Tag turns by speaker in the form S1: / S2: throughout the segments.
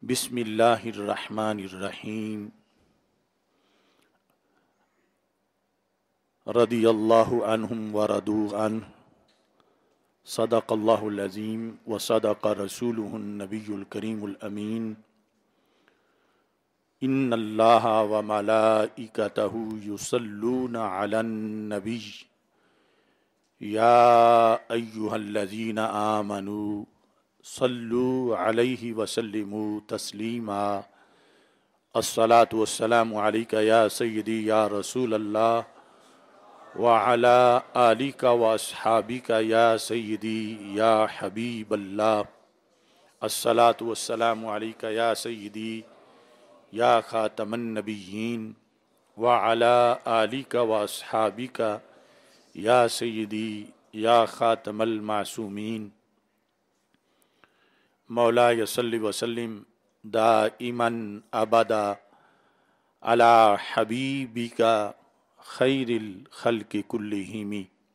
S1: بسم اللہ الرحمن الرحیم رضی اللہ عنہم ورضوا عنہ صدق اللہ العظیم وصدق رسولہ النبی الکریم الامین ان اللہ وملائکتہ یصلون علی النبی یا ایہا الذین آمنوا صلوا علیہ وسلموا تسلیما الصلاة والسلام علیک یا سیدی یا رسول اللہ وعلى آلك وأصحابك يا سيدي يا حبيب الله الصلاة والسلام عليك يا سيدي يا خاتم النبيين وعلى آلك وأصحابك يا سيدي يا خاتم المعصومين مولاي صل وسلم دائما أبدا على حبيبك خیر الخلق کلہم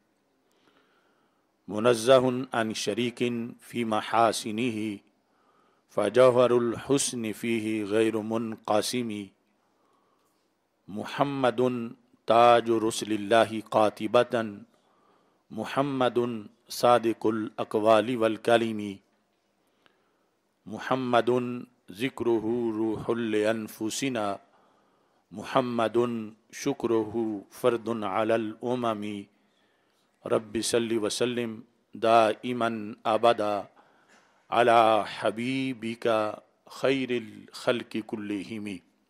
S1: منزہ عن شریک فی محاسنہ فجوہر الحسن فیہ غیر منقسم محمد تاج رسل اللہ قاطبۃ محمد صادق الاقوال والکلم محمد ذکرہ روح لانفسنا محمد شکرہ فرد علی الامم رب صلی وسلم دائما ابدا علی حبیبک خیر الخلق کلہم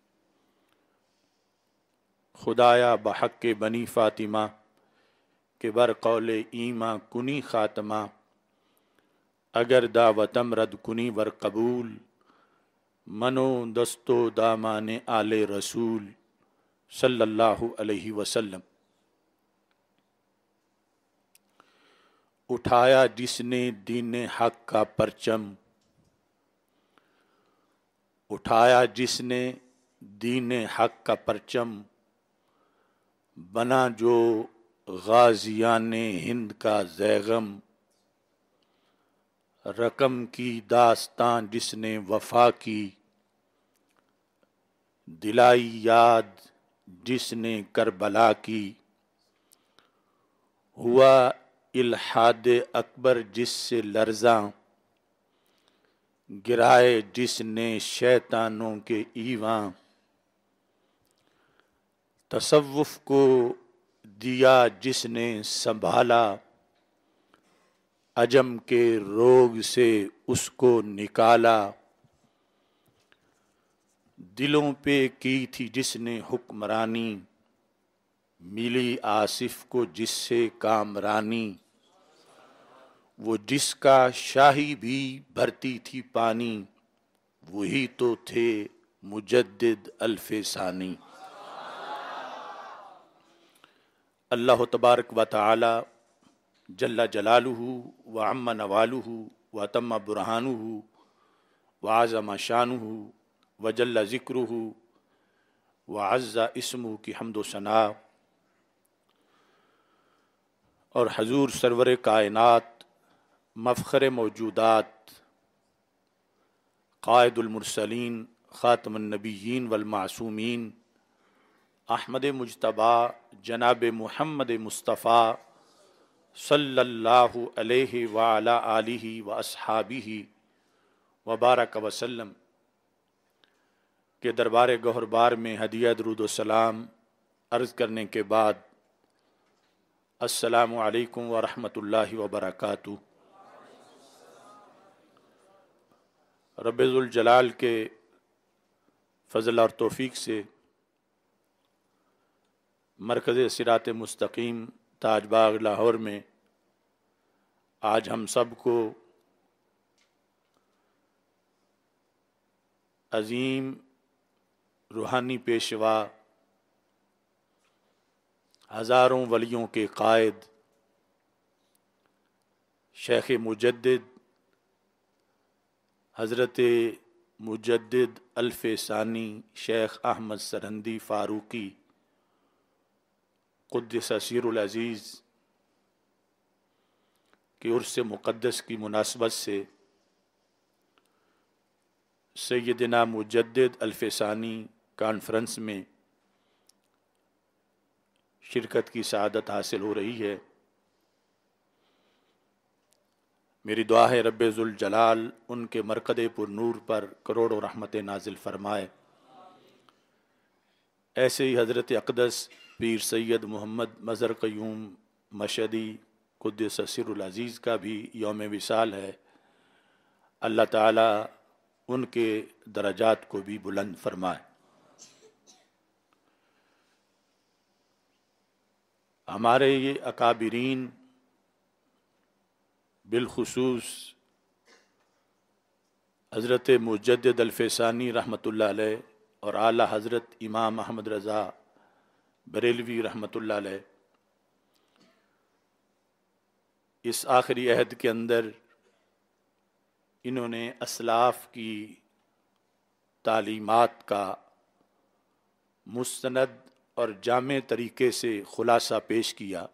S1: خدایا بحق بنی فاطمہ کہ بر قول ایماں کنی خاتمہ اگر دعوتم رد کنی ور قبول منو دستو دامان آل رسول صلی اللہ علیہ وسلم اٹھایا جس نے دین حق کا پرچم اٹھایا جس نے دین حق کا پرچم بنا جو غازیان ہند کا زیغم رقم کی داستان جس نے وفا کی دلائی یاد جس نے کربلا کی ہوا الحاد اکبر جس سے لرزاں گرائے جس نے شیطانوں کے ایواں تصوف کو دیا جس نے سنبھالا عجم کے روگ سے اس کو نکالا دلوں پہ کی تھی جس نے حکمرانی ملی آصف کو جس سے کامرانی وہ جس کا شاہی بھی بھرتی تھی پانی وہی تو تھے مجدد الف ثانی اللہ تبارک و تعالی جل جلالہ وعم نوالہ وتم برہانہ وعظم شانہ وجل ذکرہ وعز اسمہ کی حمد و ثنا اور حضور سرور کائنات مفخر موجودات قائد المرسلین خاتم النبیین والمعصومین احمد مجتبی جناب محمد مصطفیٰ صلی اللہ علیہ وعلی آلہ واصحابہ وبارک وسلم کے دربار گوہر بار میں ہدیہ درود و سلام عرض کرنے کے بعد السلام علیکم ورحمۃ اللہ وبرکاتہ۔ رب ذوالجلال کے فضل اور توفیق سے مرکز صراط مستقیم تاج باغ لاہور میں آج ہم سب کو عظیم روحانی پیشوا ہزاروں ولیوں کے قائد شیخ مجدد حضرت مجدد الف ثانی شیخ احمد سرہندی فاروقی قدس سیر العزیز کے عرس مقدس کی مناسبت سے سیدنا مجدد الفسانی کانفرنس میں شرکت کی سعادت حاصل ہو رہی ہے۔ میری دعا ہے رب ذوالجلال ان کے مرقد پر نور پر کروڑوں رحمت نازل فرمائے۔ ایسے ہی حضرت اقدس پیر سید محمد مظہر قیوم مشہدی قدس سر العزیز کا بھی یوم وصال ہے۔ اللہ تعالی ان کے درجات کو بھی بلند فرمائے۔ ہمارے یہ اکابرین بالخصوص حضرت مجدد الفسانی رحمۃ اللہ علیہ اور اعلیٰ حضرت امام احمد رضا بریلوی رحمۃ اللہ علیہ اس آخری عہد کے اندر انہوں نے اسلاف کی تعلیمات کا مستند اور جامع طریقے سے خلاصہ پیش کیا،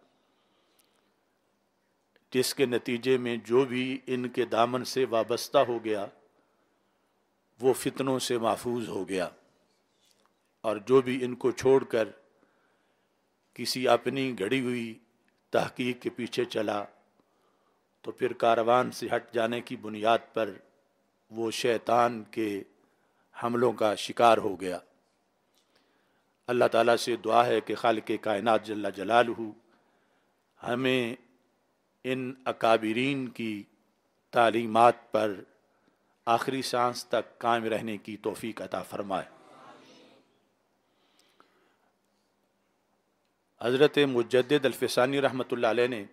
S1: جس کے نتیجے میں جو بھی ان کے دامن سے وابستہ ہو گیا وہ فتنوں سے محفوظ ہو گیا، اور جو بھی ان کو چھوڑ کر کسی اپنی گھڑی ہوئی تحقیق کے پیچھے چلا تو پھر کاروان سے ہٹ جانے کی بنیاد پر وہ شیطان کے حملوں کا شکار ہو گیا۔ اللہ تعالیٰ سے دعا ہے کہ خالق کائنات جل جلالہ ہمیں ان اکابرین کی تعلیمات پر آخری سانس تک قائم رہنے کی توفیق عطا فرمائے۔ حضرت مجدد الفسانی رحمۃ اللہ علیہ نے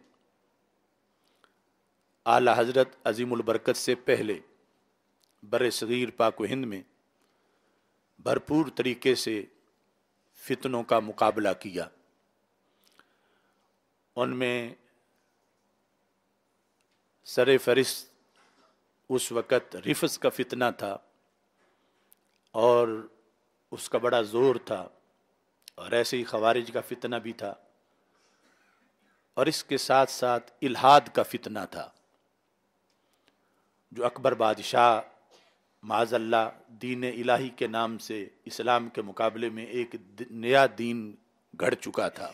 S1: اعلیٰ حضرت عظیم البرکت سے پہلے بر صغیر پاک و ہند میں بھرپور طریقے سے فتنوں کا مقابلہ کیا۔ ان میں سر فہرست اس وقت رفض کا فتنہ تھا اور اس کا بڑا زور تھا، اور ایسے ہی خوارج کا فتنہ بھی تھا، اور اس کے ساتھ ساتھ الحاد کا فتنہ تھا، جو اکبر بادشاہ معاذ اللہ دین الہی کے نام سے اسلام کے مقابلے میں ایک نیا دین گھڑ چکا تھا۔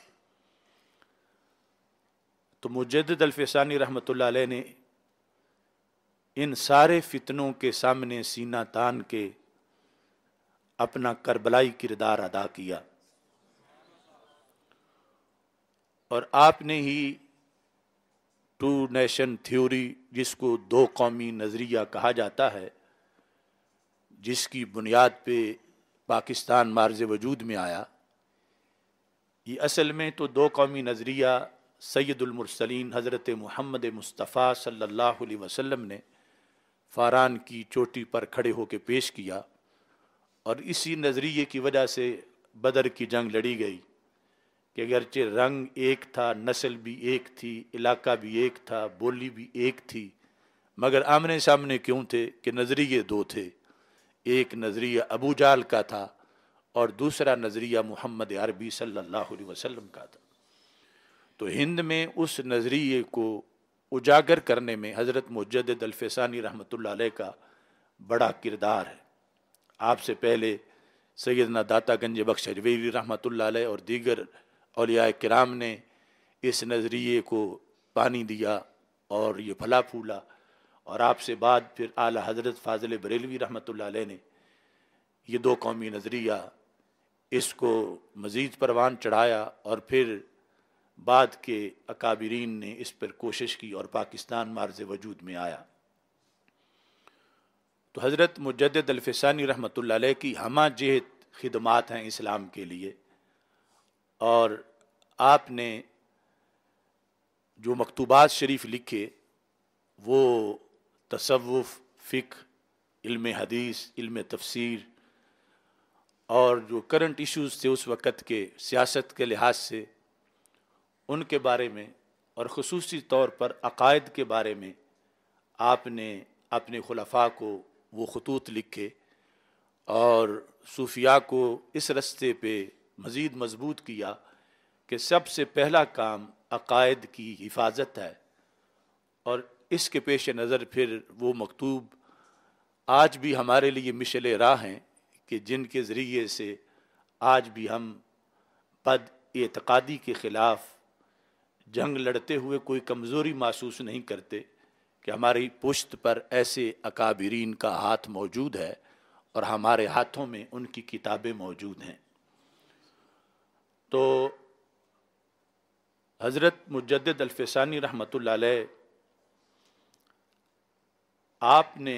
S1: تو مجدد الفسانی رحمۃ اللہ علیہ نے ان سارے فتنوں کے سامنے سینہ تان کے اپنا کربلائی کردار ادا کیا، اور آپ نے ہی ٹو نیشن تھیوری، جس کو دو قومی نظریہ کہا جاتا ہے، جس کی بنیاد پہ پاکستان مارز وجود میں آیا، یہ اصل میں تو دو قومی نظریہ سید المرسلین حضرت محمد مصطفیٰ صلی اللہ علیہ وسلم نے فاران کی چوٹی پر کھڑے ہو کے پیش کیا، اور اسی نظریے کی وجہ سے بدر کی جنگ لڑی گئی کہ اگرچہ رنگ ایک تھا، نسل بھی ایک تھی، علاقہ بھی ایک تھا، بولی بھی ایک تھی، مگر آمنے سامنے کیوں تھے کہ نظریے دو تھے۔ ایک نظریہ ابو جہل کا تھا اور دوسرا نظریہ محمد عربی صلی اللہ علیہ وسلم کا تھا۔ تو ہند میں اس نظریے کو اجاگر کرنے میں حضرت مجدد الفسانی رحمۃ اللہ علیہ کا بڑا کردار ہے۔ آپ سے پہلے سیدنا داتا گنج بخش اجمیری رحمۃ اللہ علیہ اور دیگر اولیاء کرام نے اس نظریے کو پانی دیا اور یہ پھلا پھولا، اور آپ سے بعد پھر اعلیٰ حضرت فاضل بریلوی رحمۃ اللہ علیہ نے یہ دو قومی نظریہ اس کو مزید پروان چڑھایا، اور پھر بعد کے اکابرین نے اس پر کوشش کی اور پاکستان مارز وجود میں آیا۔ تو حضرت مجدد الفسانی رحمۃ اللہ علیہ کی ہمہ جہت خدمات ہیں اسلام کے لیے، اور آپ نے جو مکتوبات شریف لکھے وہ تصوف، فقہ، علم حدیث، علم تفسیر، اور جو کرنٹ ایشوز تھے اس وقت کے سیاست کے لحاظ سے ان کے بارے میں، اور خصوصی طور پر عقائد کے بارے میں آپ نے اپنے خلفاء کو وہ خطوط لکھے، اور صوفیاء کو اس رستے پہ مزید مضبوط کیا کہ سب سے پہلا کام عقائد کی حفاظت ہے، اور اس کے پیش نظر پھر وہ مکتوب آج بھی ہمارے لیے مشعل راہ ہیں کہ جن کے ذریعے سے آج بھی ہم بد اعتقادی کے خلاف جنگ لڑتے ہوئے کوئی کمزوری محسوس نہیں کرتے کہ ہماری پشت پر ایسے اکابرین کا ہاتھ موجود ہے اور ہمارے ہاتھوں میں ان کی کتابیں موجود ہیں۔ تو حضرت مجدد الفسانی رحمۃ اللہ علیہ آپ نے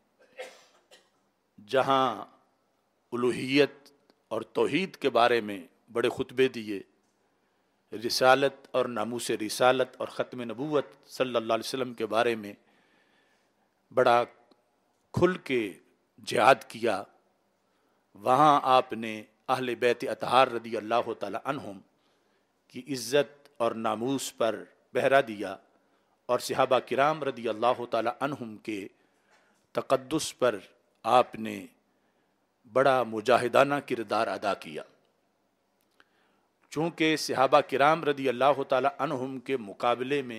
S1: جہاں الوہیت اور توحید کے بارے میں بڑے خطبے دیے، رسالت اور ناموس رسالت اور ختم نبوت صلی اللہ علیہ وسلم کے بارے میں بڑا کھل کے جہاد کیا، وہاں آپ نے اہل بیت اطہار رضی اللہ تعالی عنہم کی عزت اور ناموس پر پہرا دیا، اور صحابہ کرام رضی اللہ تعالی عنہم کے تقدس پر آپ نے بڑا مجاہدانہ کردار ادا کیا۔ چونکہ صحابہ کرام رضی اللہ تعالی عنہم کے مقابلے میں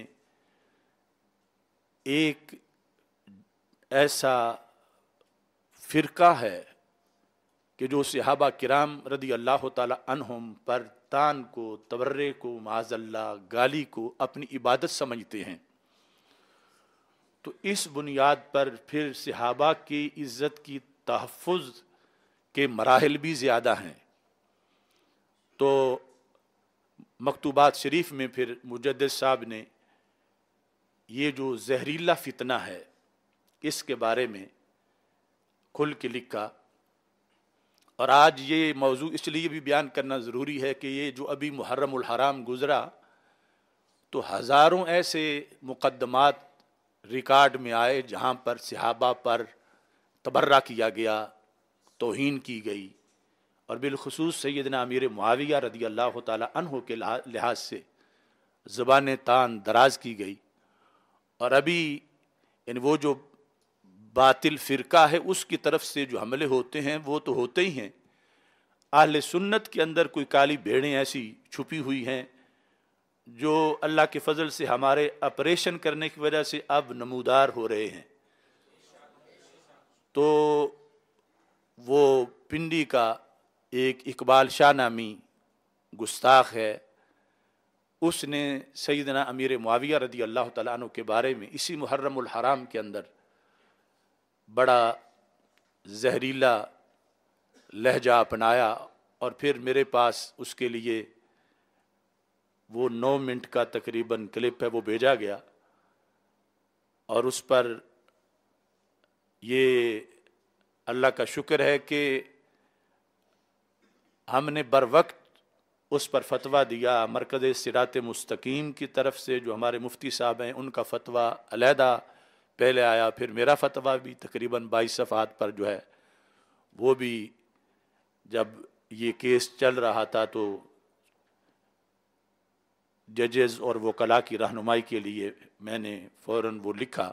S1: ایک ایسا فرقہ ہے کہ جو صحابہ کرام رضی اللہ تعالی عنہم پر تان کو، تبرے کو، معاذ اللہ گالی کو اپنی عبادت سمجھتے ہیں، تو اس بنیاد پر پھر صحابہ کی عزت کی تحفظ کے مراحل بھی زیادہ ہیں۔ تو مکتوبات شریف میں پھر مجدد صاحب نے یہ جو زہریلا فتنہ ہے اس کے بارے میں کھل کے لکھا، اور آج یہ موضوع اس لیے بھی بیان کرنا ضروری ہے کہ یہ جو ابھی محرم الحرام گزرا تو ہزاروں ایسے مقدمات ریکارڈ میں آئے جہاں پر صحابہ پر تبرہ کیا گیا، توہین کی گئی، اور بالخصوص سیدنا امیر معاویہ رضی اللہ تعالی عنہ کے لحاظ سے زبان تان دراز کی گئی۔ اور ابھی یعنی وہ جو باطل فرقہ ہے اس کی طرف سے جو حملے ہوتے ہیں وہ تو ہوتے ہی ہیں، اہل سنت کے اندر کوئی کالی بھیڑیں ایسی چھپی ہوئی ہیں جو اللہ کے فضل سے ہمارے آپریشن کرنے کی وجہ سے اب نمودار ہو رہے ہیں۔ تو وہ پنڈی کا ایک اقبال شاہ نامی گستاخ ہے، اس نے سیدنا امیر معاویہ رضی اللہ تعالیٰ عنہ کے بارے میں اسی محرم الحرام کے اندر بڑا زہریلا لہجہ اپنایا، اور پھر میرے پاس اس کے لیے وہ 9 منٹ کا تقریباً کلپ ہے، وہ بھیجا گیا، اور اس پر یہ اللہ کا شکر ہے کہ ہم نے بر وقت اس پر فتویٰ دیا۔ مرکز صراط مستقیم کی طرف سے جو ہمارے مفتی صاحب ہیں ان کا فتویٰ علیحدہ پہلے آیا، پھر میرا فتویٰ بھی تقریباً 22 صفحات پر جو ہے وہ بھی، جب یہ کیس چل رہا تھا تو ججز اور وکلاء کی رہنمائی کے لیے میں نے فوراً وہ لکھا،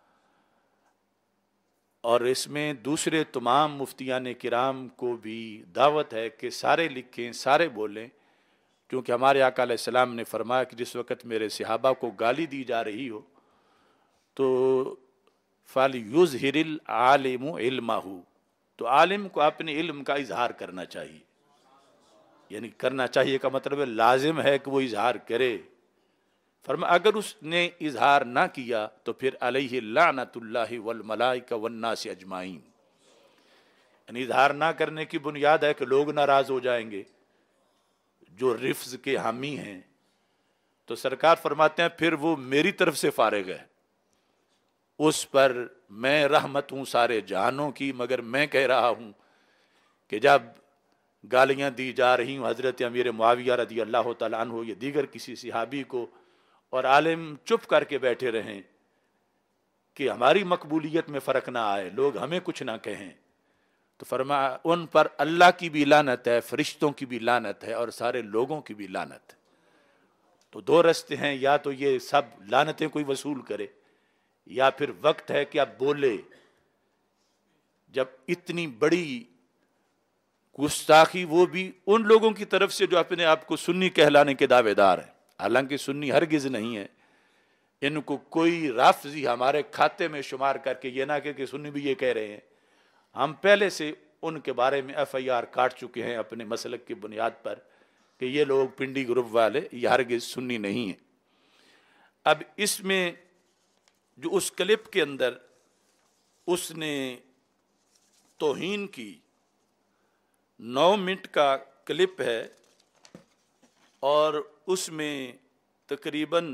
S1: اور اس میں دوسرے تمام مفتیان کرام کو بھی دعوت ہے کہ سارے لکھیں، سارے بولیں، کیونکہ ہمارے آقا علیہ السلام نے فرمایا کہ جس وقت میرے صحابہ کو گالی دی جا رہی ہو تو فَلْيُظْهِرِ الْعَالِمُ عِلْمَهُ، تو عالم کو اپنے علم کا اظہار کرنا چاہیے، یعنی کرنا چاہیے کا مطلب ہے لازم ہے کہ وہ اظہار کرے۔ فرمایا اگر اس نے اظہار نہ کیا تو پھر علیہ لعنت اللہ والملائکہ والناس اجمعین، یعنی اظہار نہ کرنے کی بنیاد ہے کہ لوگ ناراض ہو جائیں گے جو رفض کے حامی ہیں، تو سرکار فرماتے ہیں پھر وہ میری طرف سے فارغ ہے، اس پر میں رحمت ہوں سارے جہانوں کی، مگر میں کہہ رہا ہوں کہ جب گالیاں دی جا رہی ہوں حضرت امیر معاویہ رضی اللہ تعالیٰ عنہ یا دیگر کسی صحابی کو، اور عالم چپ کر کے بیٹھے رہیں کہ ہماری مقبولیت میں فرق نہ آئے، لوگ ہمیں کچھ نہ کہیں، تو فرمایا ان پر اللہ کی بھی لعنت ہے، فرشتوں کی بھی لعنت ہے، اور سارے لوگوں کی بھی لعنت ہے۔ تو 2 رستے ہیں، یا تو یہ سب لعنتیں کوئی وصول کرے، یا پھر وقت ہے کہ اب بولے۔ جب اتنی بڑی گستاخی، وہ بھی ان لوگوں کی طرف سے جو اپنے آپ کو سنی کہلانے کے دعوے دار ہیں، حالانکہ سنی ہرگز نہیں ہے، ان کو کوئی رافضی ہمارے کھاتے میں شمار کر کے یہ نہ کہ سنی بھی یہ کہہ رہے ہیں. ہم پہلے سے ان کے بارے میں FIR کاٹ چکے ہیں اپنے مسلک کی بنیاد پر کہ یہ لوگ پنڈی گروپ والے یہ ہرگز سنی نہیں ہیں. اب اس میں جو اس کلپ کے اندر اس نے توہین کی 9 منٹ کا کلپ ہے اور اس میں تقریباً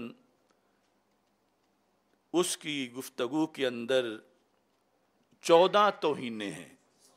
S1: اس کی گفتگو کے اندر 14 توہینیں ہیں.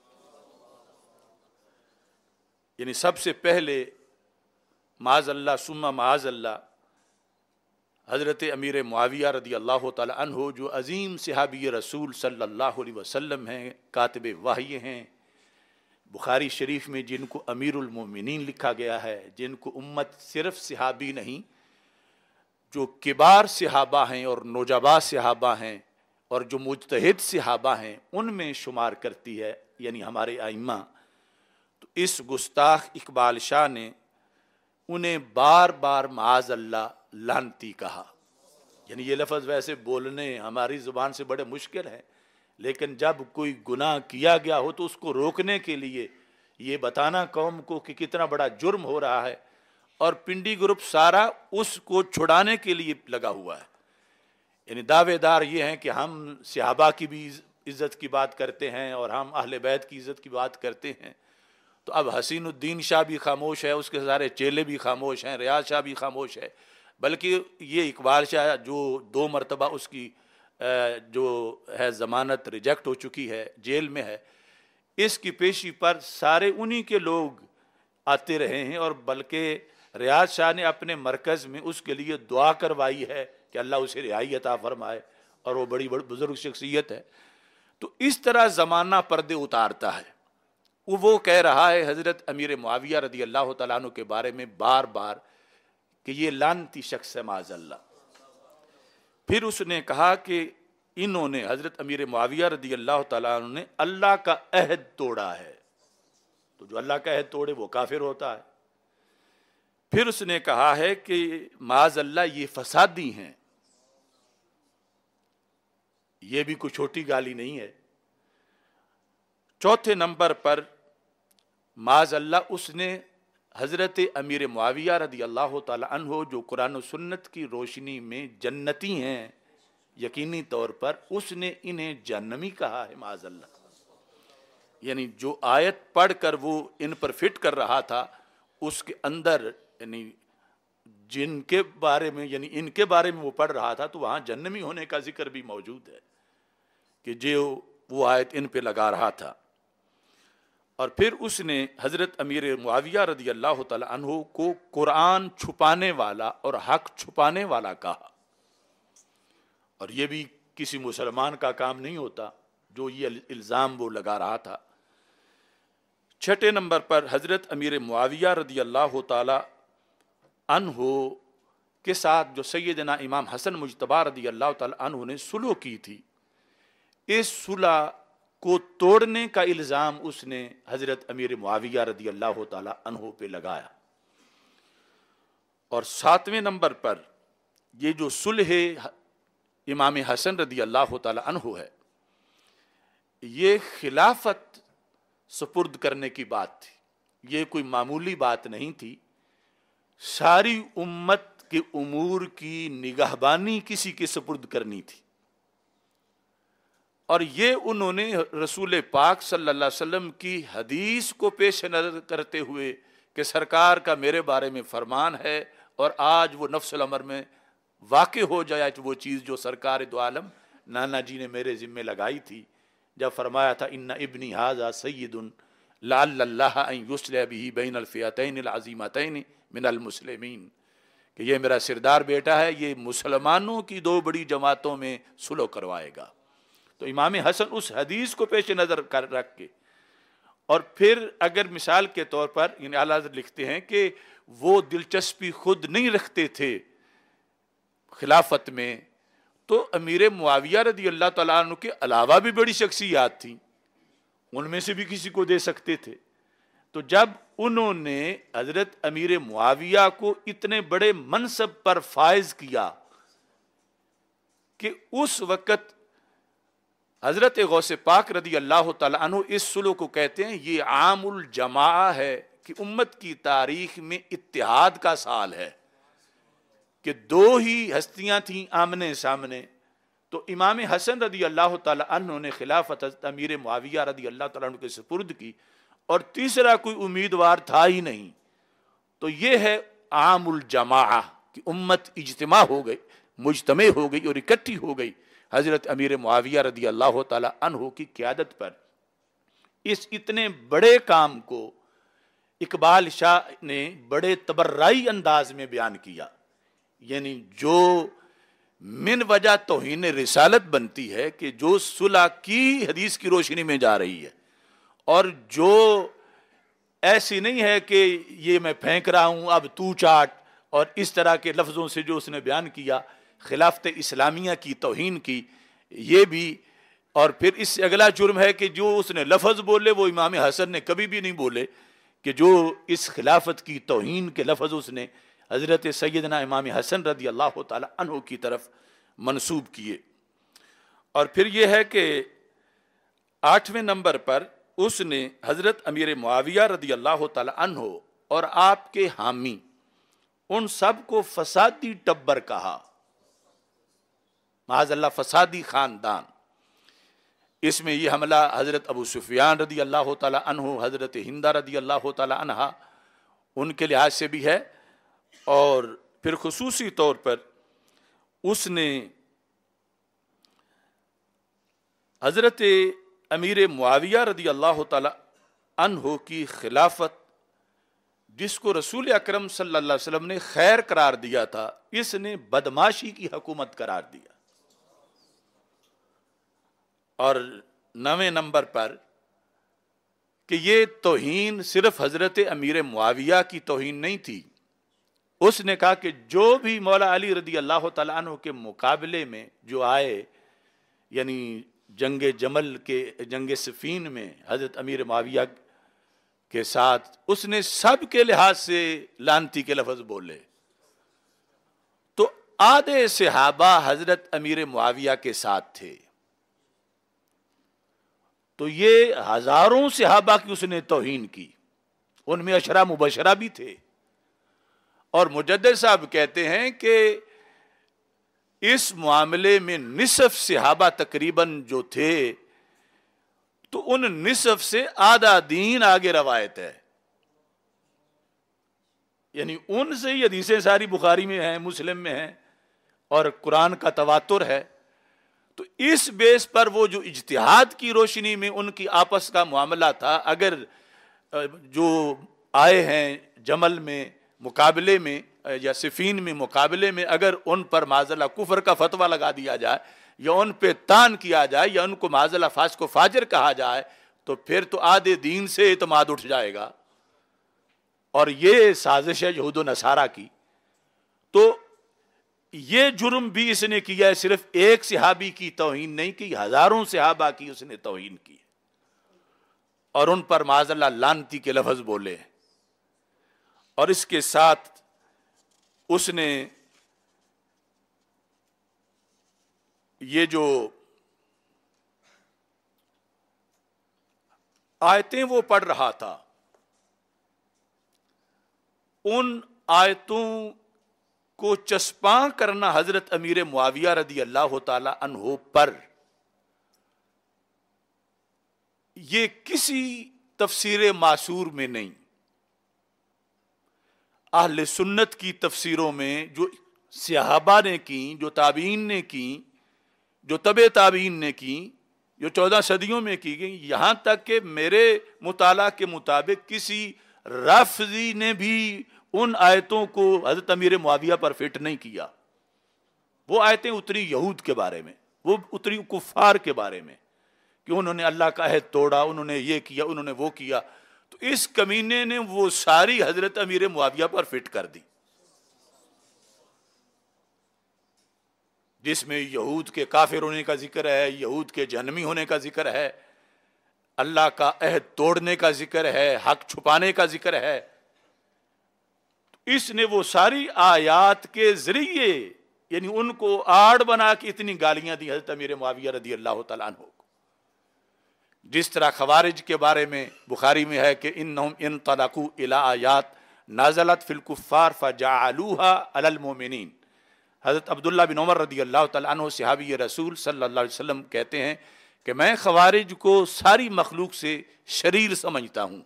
S1: یعنی سب سے پہلے معاذ اللہ ثم معاذ اللہ حضرت امیر معاویہ رضی اللہ تعالی عنہ جو عظیم صحابی رسول صلی اللہ علیہ وسلم ہیں، کاتب وحی ہیں، بخاری شریف میں جن کو امیر المومنین لکھا گیا ہے، جن کو امت صرف صحابی نہیں جو کبار صحابہ ہیں اور نوجبا صحابہ ہیں اور جو مجتہد صحابہ ہیں ان میں شمار کرتی ہے، یعنی ہمارے ائمہ. تو اس گستاخ اقبال شاہ نے انہیں بار بار معاذ اللہ لعنتی کہا. یعنی یہ لفظ ویسے بولنے ہماری زبان سے بڑے مشکل ہیں، لیکن جب کوئی گناہ کیا گیا ہو تو اس کو روکنے کے لیے یہ بتانا قوم کو کہ کتنا بڑا جرم ہو رہا ہے، اور پنڈی گروپ سارا اس کو چھڑانے کے لیے لگا ہوا ہے. یعنی دعوے دار یہ ہیں کہ ہم صحابہ کی بھی عزت کی بات کرتے ہیں اور ہم اہل بیت کی عزت کی بات کرتے ہیں. تو اب حسین الدین شاہ بھی خاموش ہے، اس کے سارے چیلے بھی خاموش ہیں، ریاض شاہ بھی خاموش ہے، بلکہ یہ اقبال شاہ جو 2 مرتبہ اس کی جو ہے ضمانت ریجیکٹ ہو چکی ہے، جیل میں ہے، اس کی پیشی پر سارے انہی کے لوگ آتے رہے ہیں. اور بلکہ ریاض شاہ نے اپنے مرکز میں اس کے لیے دعا کروائی ہے کہ اللہ اسے رہائی عطا فرمائے، اور وہ بڑی بزرگ شخصیت ہے. تو اس طرح زمانہ پردے اتارتا ہے. وہ کہہ رہا ہے حضرت امیر معاویہ رضی اللہ تعالیٰ عنہ کے بارے میں بار بار کہ یہ لعنتی شخص ہے معاذ اللہ. پھر اس نے کہا کہ انہوں نے حضرت امیر معاویہ رضی اللہ تعالیٰ عنہ نے اللہ کا عہد توڑا ہے. تو جو اللہ کا عہد توڑے وہ کافر ہوتا ہے. پھر اس نے کہا ہے کہ معاذ اللہ یہ فسادی ہیں. یہ بھی کوئی چھوٹی گالی نہیں ہے. چوتھے نمبر پر معاذ اللہ اس نے حضرت امیر معاویہ رضی اللہ تعالی عنہ جو قرآن و سنت کی روشنی میں جنتی ہیں یقینی طور پر، اس نے انہیں جہنمی کہا ہے معاذ اللہ. یعنی جو آیت پڑھ کر وہ ان پر فٹ کر رہا تھا اس کے اندر، یعنی جن کے بارے میں یعنی ان کے بارے میں وہ پڑھ رہا تھا تو وہاں جہنمی ہونے کا ذکر بھی موجود ہے کہ جو وہ آیت ان پہ لگا رہا تھا. اور پھر اس نے حضرت امیر معاویہ رضی اللہ تعالی عنہ کو قرآن چھپانے والا اور حق چھپانے والا کہا. اور یہ بھی کسی مسلمان کا کام نہیں ہوتا جو یہ الزام وہ لگا رہا تھا. چھٹے نمبر پر حضرت امیر معاویہ رضی اللہ تعالی عنہ کے ساتھ جو سیدنا امام حسن مجتبی رضی اللہ تعالی عنہ نے صلح کی تھی، اس صلح کو توڑنے کا الزام اس نے حضرت امیر معاویہ رضی اللہ تعالی عنہ پہ لگایا. اور 7ویں نمبر پر یہ جو صلح امام حسن رضی اللہ تعالی عنہ ہے، یہ خلافت سپرد کرنے کی بات تھی. یہ کوئی معمولی بات نہیں تھی. ساری امت کے امور کی نگہبانی کسی کے سپرد کرنی تھی. اور یہ انہوں نے رسول پاک صلی اللہ علیہ وسلم کی حدیث کو پیش نظر کرتے ہوئے کہ سرکار کا میرے بارے میں فرمان ہے، اور آج وہ نفس الامر میں واقع ہو جائے وہ چیز جو سرکار دو عالم نانا جی نے میرے ذمہ لگائی تھی جب فرمایا تھا ان ابنی ھذا سید لعل اللہ ان یصلح بہ بین الفئتین العظیمتین من المسلمین، کہ یہ میرا سردار بیٹا ہے، یہ مسلمانوں کی 2 بڑی جماعتوں میں صلح کروائے گا. تو امام حسن اس حدیث کو پیش نظر کر رکھ کے، اور پھر اگر مثال کے طور پر یعنی اعلیٰ حضرت لکھتے ہیں کہ وہ دلچسپی خود نہیں رکھتے تھے خلافت میں، تو امیر معاویہ رضی اللہ تعالیٰ عنہ کے علاوہ بھی بڑی شخصیات تھیں، ان میں سے بھی کسی کو دے سکتے تھے. تو جب انہوں نے حضرت امیر معاویہ کو اتنے بڑے منصب پر فائز کیا کہ اس وقت حضرت غوث پاک رضی اللہ تعالیٰ عنہ اس صلح کو کہتے ہیں یہ عام الجماع ہے، کہ امت کی تاریخ میں اتحاد کا سال ہے، کہ دو ہی ہستیاں تھیں آمنے سامنے، تو امام حسن رضی اللہ تعالیٰ عنہ نے خلافت حضرت امیر معاویہ رضی اللہ تعالیٰ عنہ کے سپرد کی، اور تیسرا کوئی امیدوار تھا ہی نہیں. تو یہ ہے عام الجماع، کہ امت اجتماع ہو گئی، مجتمع ہو گئی اور اکٹھی ہو گئی حضرت امیر معاویہ رضی اللہ تعالیٰ عنہ کی قیادت پر. اس اتنے بڑے کام کو اقبال شاہ نے بڑے تبرعی انداز میں بیان کیا، یعنی جو من وجہ توہین رسالت بنتی ہے کہ جو صلح کی حدیث کی روشنی میں جا رہی ہے، اور جو ایسی نہیں ہے کہ یہ میں پھینک رہا ہوں اب تو چاٹ، اور اس طرح کے لفظوں سے جو اس نے بیان کیا، خلافت اسلامیہ کی توہین کی، یہ بھی. اور پھر اس سے اگلا جرم ہے کہ جو اس نے لفظ بولے وہ امام حسن نے کبھی بھی نہیں بولے، کہ جو اس خلافت کی توہین کے لفظ اس نے حضرت سیدنا امام حسن رضی اللہ تعالی عنہ کی طرف منسوب کیے. اور پھر یہ ہے کہ 8ویں نمبر پر اس نے حضرت امیر معاویہ رضی اللہ تعالی عنہ اور آپ کے حامی ان سب کو فسادی ٹبر کہا، معاذ اللہ فسادی خاندان. اس میں یہ حملہ حضرت ابو سفیان رضی اللہ تعالی عنہ، حضرت ہندہ رضی اللہ تعالی عنہ ان کے لحاظ سے بھی ہے، اور پھر خصوصی طور پر اس نے حضرت امیر معاویہ رضی اللہ تعالی عنہ کی خلافت، جس کو رسول اکرم صلی اللہ علیہ وسلم نے خیر قرار دیا تھا، اس نے بدماشی کی حکومت قرار دیا. اور 9ویں نمبر پر کہ یہ توہین صرف حضرت امیر معاویہ کی توہین نہیں تھی، اس نے کہا کہ جو بھی مولا علی رضی اللہ تعالیٰ عنہ کے مقابلے میں جو آئے، یعنی جنگ جمل کے جنگ صفین میں حضرت امیر معاویہ کے ساتھ، اس نے سب کے لحاظ سے لعنتی کے لفظ بولے. تو آدھے صحابہ حضرت امیر معاویہ کے ساتھ تھے، تو یہ ہزاروں صحابہ کی اس نے توہین کی، ان میں عشرہ مبشرہ بھی تھے. اور مجدد صاحب کہتے ہیں کہ اس معاملے میں نصف صحابہ تقریباً جو تھے، تو ان نصف سے آدھا دین آگے روایت ہے، یعنی ان سے ہی حدیثیں ساری بخاری میں ہیں، مسلم میں ہیں، اور قرآن کا تواتر ہے. تو اس بیس پر وہ جو اجتہاد کی روشنی میں ان کی آپس کا معاملہ تھا، اگر جو آئے ہیں جمل میں مقابلے میں یا صفین میں مقابلے میں، اگر ان پر معاذ کفر کا فتویٰ لگا دیا جائے، یا ان پہ تان کیا جائے، یا ان کو معاذ فاسق و فاجر کہا جائے، تو پھر تو آدھے دین سے اعتماد اٹھ جائے گا. اور یہ سازش ہے یہود و نصارہ کی. تو یہ جرم بھی اس نے کیا ہے، صرف ایک صحابی کی توہین نہیں کی، ہزاروں صحابہ کی اس نے توہین کی، اور ان پر معاذ اللہ لعنتی کے لفظ بولے. اور اس کے ساتھ اس نے یہ جو آیتیں وہ پڑھ رہا تھا، ان آیتوں کو چسپاں کرنا حضرت امیر معاویہ رضی اللہ تعالی عنہ پر، یہ کسی تفسیر معصور میں نہیں. اہل سنت کی تفسیروں میں جو صحابہ نے کی، جو تابعین نے کی، جو تبع تابعین نے کی، جو 14 صدیوں میں کی گئی، یہاں تک کہ میرے مطالعہ کے مطابق کسی رافضی نے بھی ان آیتوں کو حضرت امیر معاویہ پر فٹ نہیں کیا. وہ آیتیں اتری یہود کے بارے میں، وہ اتری کفار کے بارے میں، کہ انہوں نے اللہ کا عہد توڑا، انہوں نے یہ کیا، انہوں نے وہ کیا. تو اس کمینے نے وہ ساری حضرت امیر معاویہ پر فٹ کر دی، جس میں یہود کے کافر ہونے کا ذکر ہے، یہود کے جہنمی ہونے کا ذکر ہے، اللہ کا عہد توڑنے کا ذکر ہے، حق چھپانے کا ذکر ہے. اس نے وہ ساری آیات کے ذریعے یعنی ان کو آڑ بنا کے اتنی گالیاں دی حضرت امیر معاویہ رضی اللہ تعالیٰ عنہ کو. جس طرح خوارج کے بارے میں بخاری میں ہے کہ انہم انطلقوا الی آیات نازلت فی الکفار فجعلوها علی المؤمنین. حضرت عبداللہ بن عمر رضی اللہ تعالیٰ عنہ صحابی رسول صلی اللہ علیہ وسلم کہتے ہیں کہ میں خوارج کو ساری مخلوق سے شریر سمجھتا ہوں.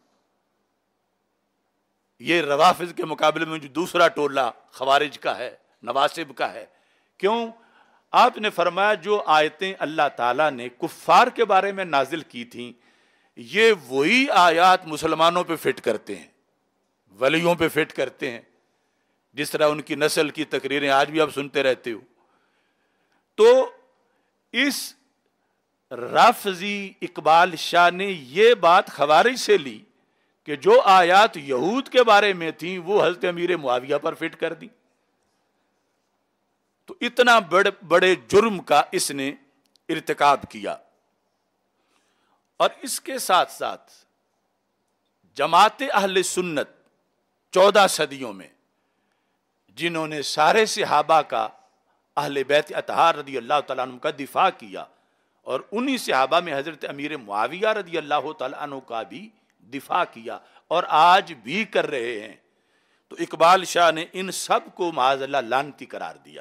S1: یہ روافض کے مقابلے میں جو دوسرا ٹولہ خوارج کا ہے، نواسب کا ہے. کیوں؟ آپ نے فرمایا جو آیتیں اللہ تعالیٰ نے کفار کے بارے میں نازل کی تھیں یہ وہی آیات مسلمانوں پہ فٹ کرتے ہیں، ولیوں پہ فٹ کرتے ہیں. جس طرح ان کی نسل کی تقریریں آج بھی آپ سنتے رہتے ہو. تو اس رافضی اقبال شاہ نے یہ بات خوارج سے لی کہ جو آیات یہود کے بارے میں تھیں وہ حضرت امیر معاویہ پر فٹ کر دی. تو اتنا بڑے جرم کا اس نے ارتکاب کیا. اور اس کے ساتھ ساتھ جماعت اہل سنت 14 صدیوں میں جنہوں نے سارے صحابہ کا، اہل بیت اطہار رضی اللہ تعالیٰ عنہ کا دفاع کیا، اور انہی صحابہ میں حضرت امیر معاویہ رضی اللہ تعالیٰ عنہ کا بھی دفاع کیا اور آج بھی کر رہے ہیں. تو اقبال شاہ نے ان سب کو معاذ اللہ لعنتی قرار دیا.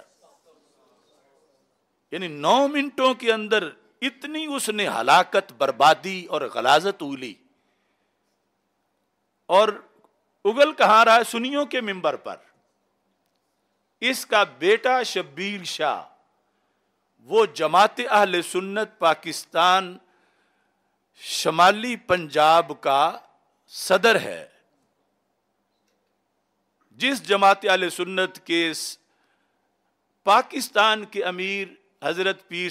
S1: یعنی 9 منٹوں کے اندر اتنی اس نے ہلاکت، بربادی اور غلاظت اگلی. اور اگل کہاں رہا ہے؟ سنیوں کے منبر پر. اس کا بیٹا شبیر شاہ وہ جماعت اہل سنت پاکستان شمالی پنجاب کا صدر ہے. جس جماعت اہل سنت کے پاکستان کے امیر حضرت پیر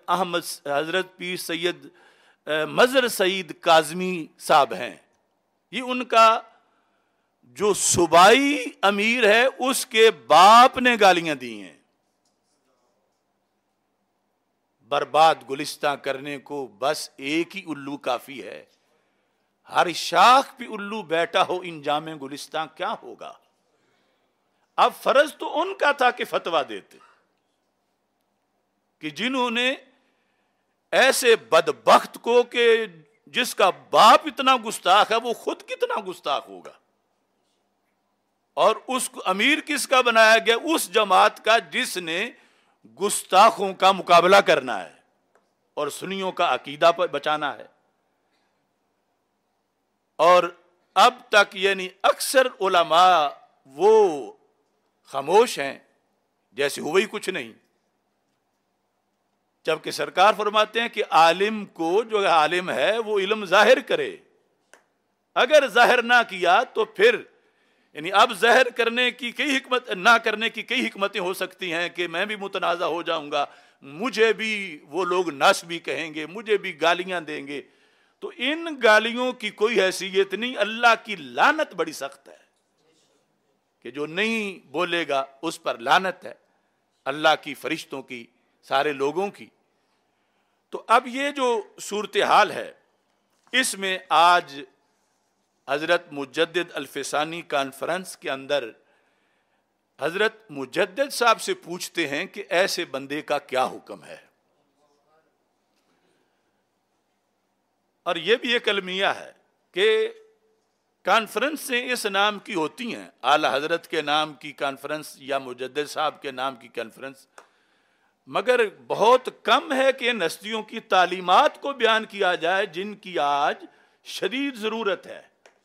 S1: سید مظہر سعید کاظمی صاحب ہیں. یہ ان کا جو صوبائی امیر ہے اس کے باپ نے گالیاں دی ہیں. برباد گلستان کرنے کو بس ایک ہی الو کافی ہے. ہر شاخ پہ الو بیٹھا ہو انجام گلستان کیا ہوگا. اب فرض تو ان کا تھا کہ فتویٰ دیتے کہ جنہوں نے ایسے بدبخت کو کہ جس کا باپ اتنا گستاخ ہے وہ خود کتنا گستاخ ہوگا، اور اس کو امیر کس کا بنایا گیا؟ اس جماعت کا جس نے گستاخوں کا مقابلہ کرنا ہے اور سنیوں کا عقیدہ پر بچانا ہے. اور اب تک یعنی اکثر علماء وہ خاموش ہیں جیسے ہوئی کچھ نہیں، جبکہ سرکار فرماتے ہیں کہ عالم کو، جو عالم ہے وہ علم ظاہر کرے. اگر ظاہر نہ کیا تو پھر یعنی اب ظاہر کرنے کی کئی حکمت، نہ کرنے کی کئی حکمتیں ہو سکتی ہیں کہ میں بھی متنازع ہو جاؤں گا، مجھے بھی وہ لوگ ناسبی کہیں گے، مجھے بھی گالیاں دیں گے. تو ان گالیوں کی کوئی حیثیت نہیں. اللہ کی لعنت بڑی سخت ہے کہ جو نہیں بولے گا اس پر لعنت ہے، اللہ کی، فرشتوں کی، سارے لوگوں کی. تو اب یہ جو صورتحال ہے اس میں آج حضرت مجدد الفسانی کانفرنس کے اندر حضرت مجدد صاحب سے پوچھتے ہیں کہ ایسے بندے کا کیا حکم ہے. اور یہ بھی ایک المیہ ہے کہ کانفرنسیں اس نام کی ہوتی ہیں، اعلی حضرت کے نام کی کانفرنس یا مجدد صاحب کے نام کی کانفرنس، مگر بہت کم ہے کہ ان ہستیوں کی تعلیمات کو بیان کیا جائے جن کی آج شدید ضرورت ہے.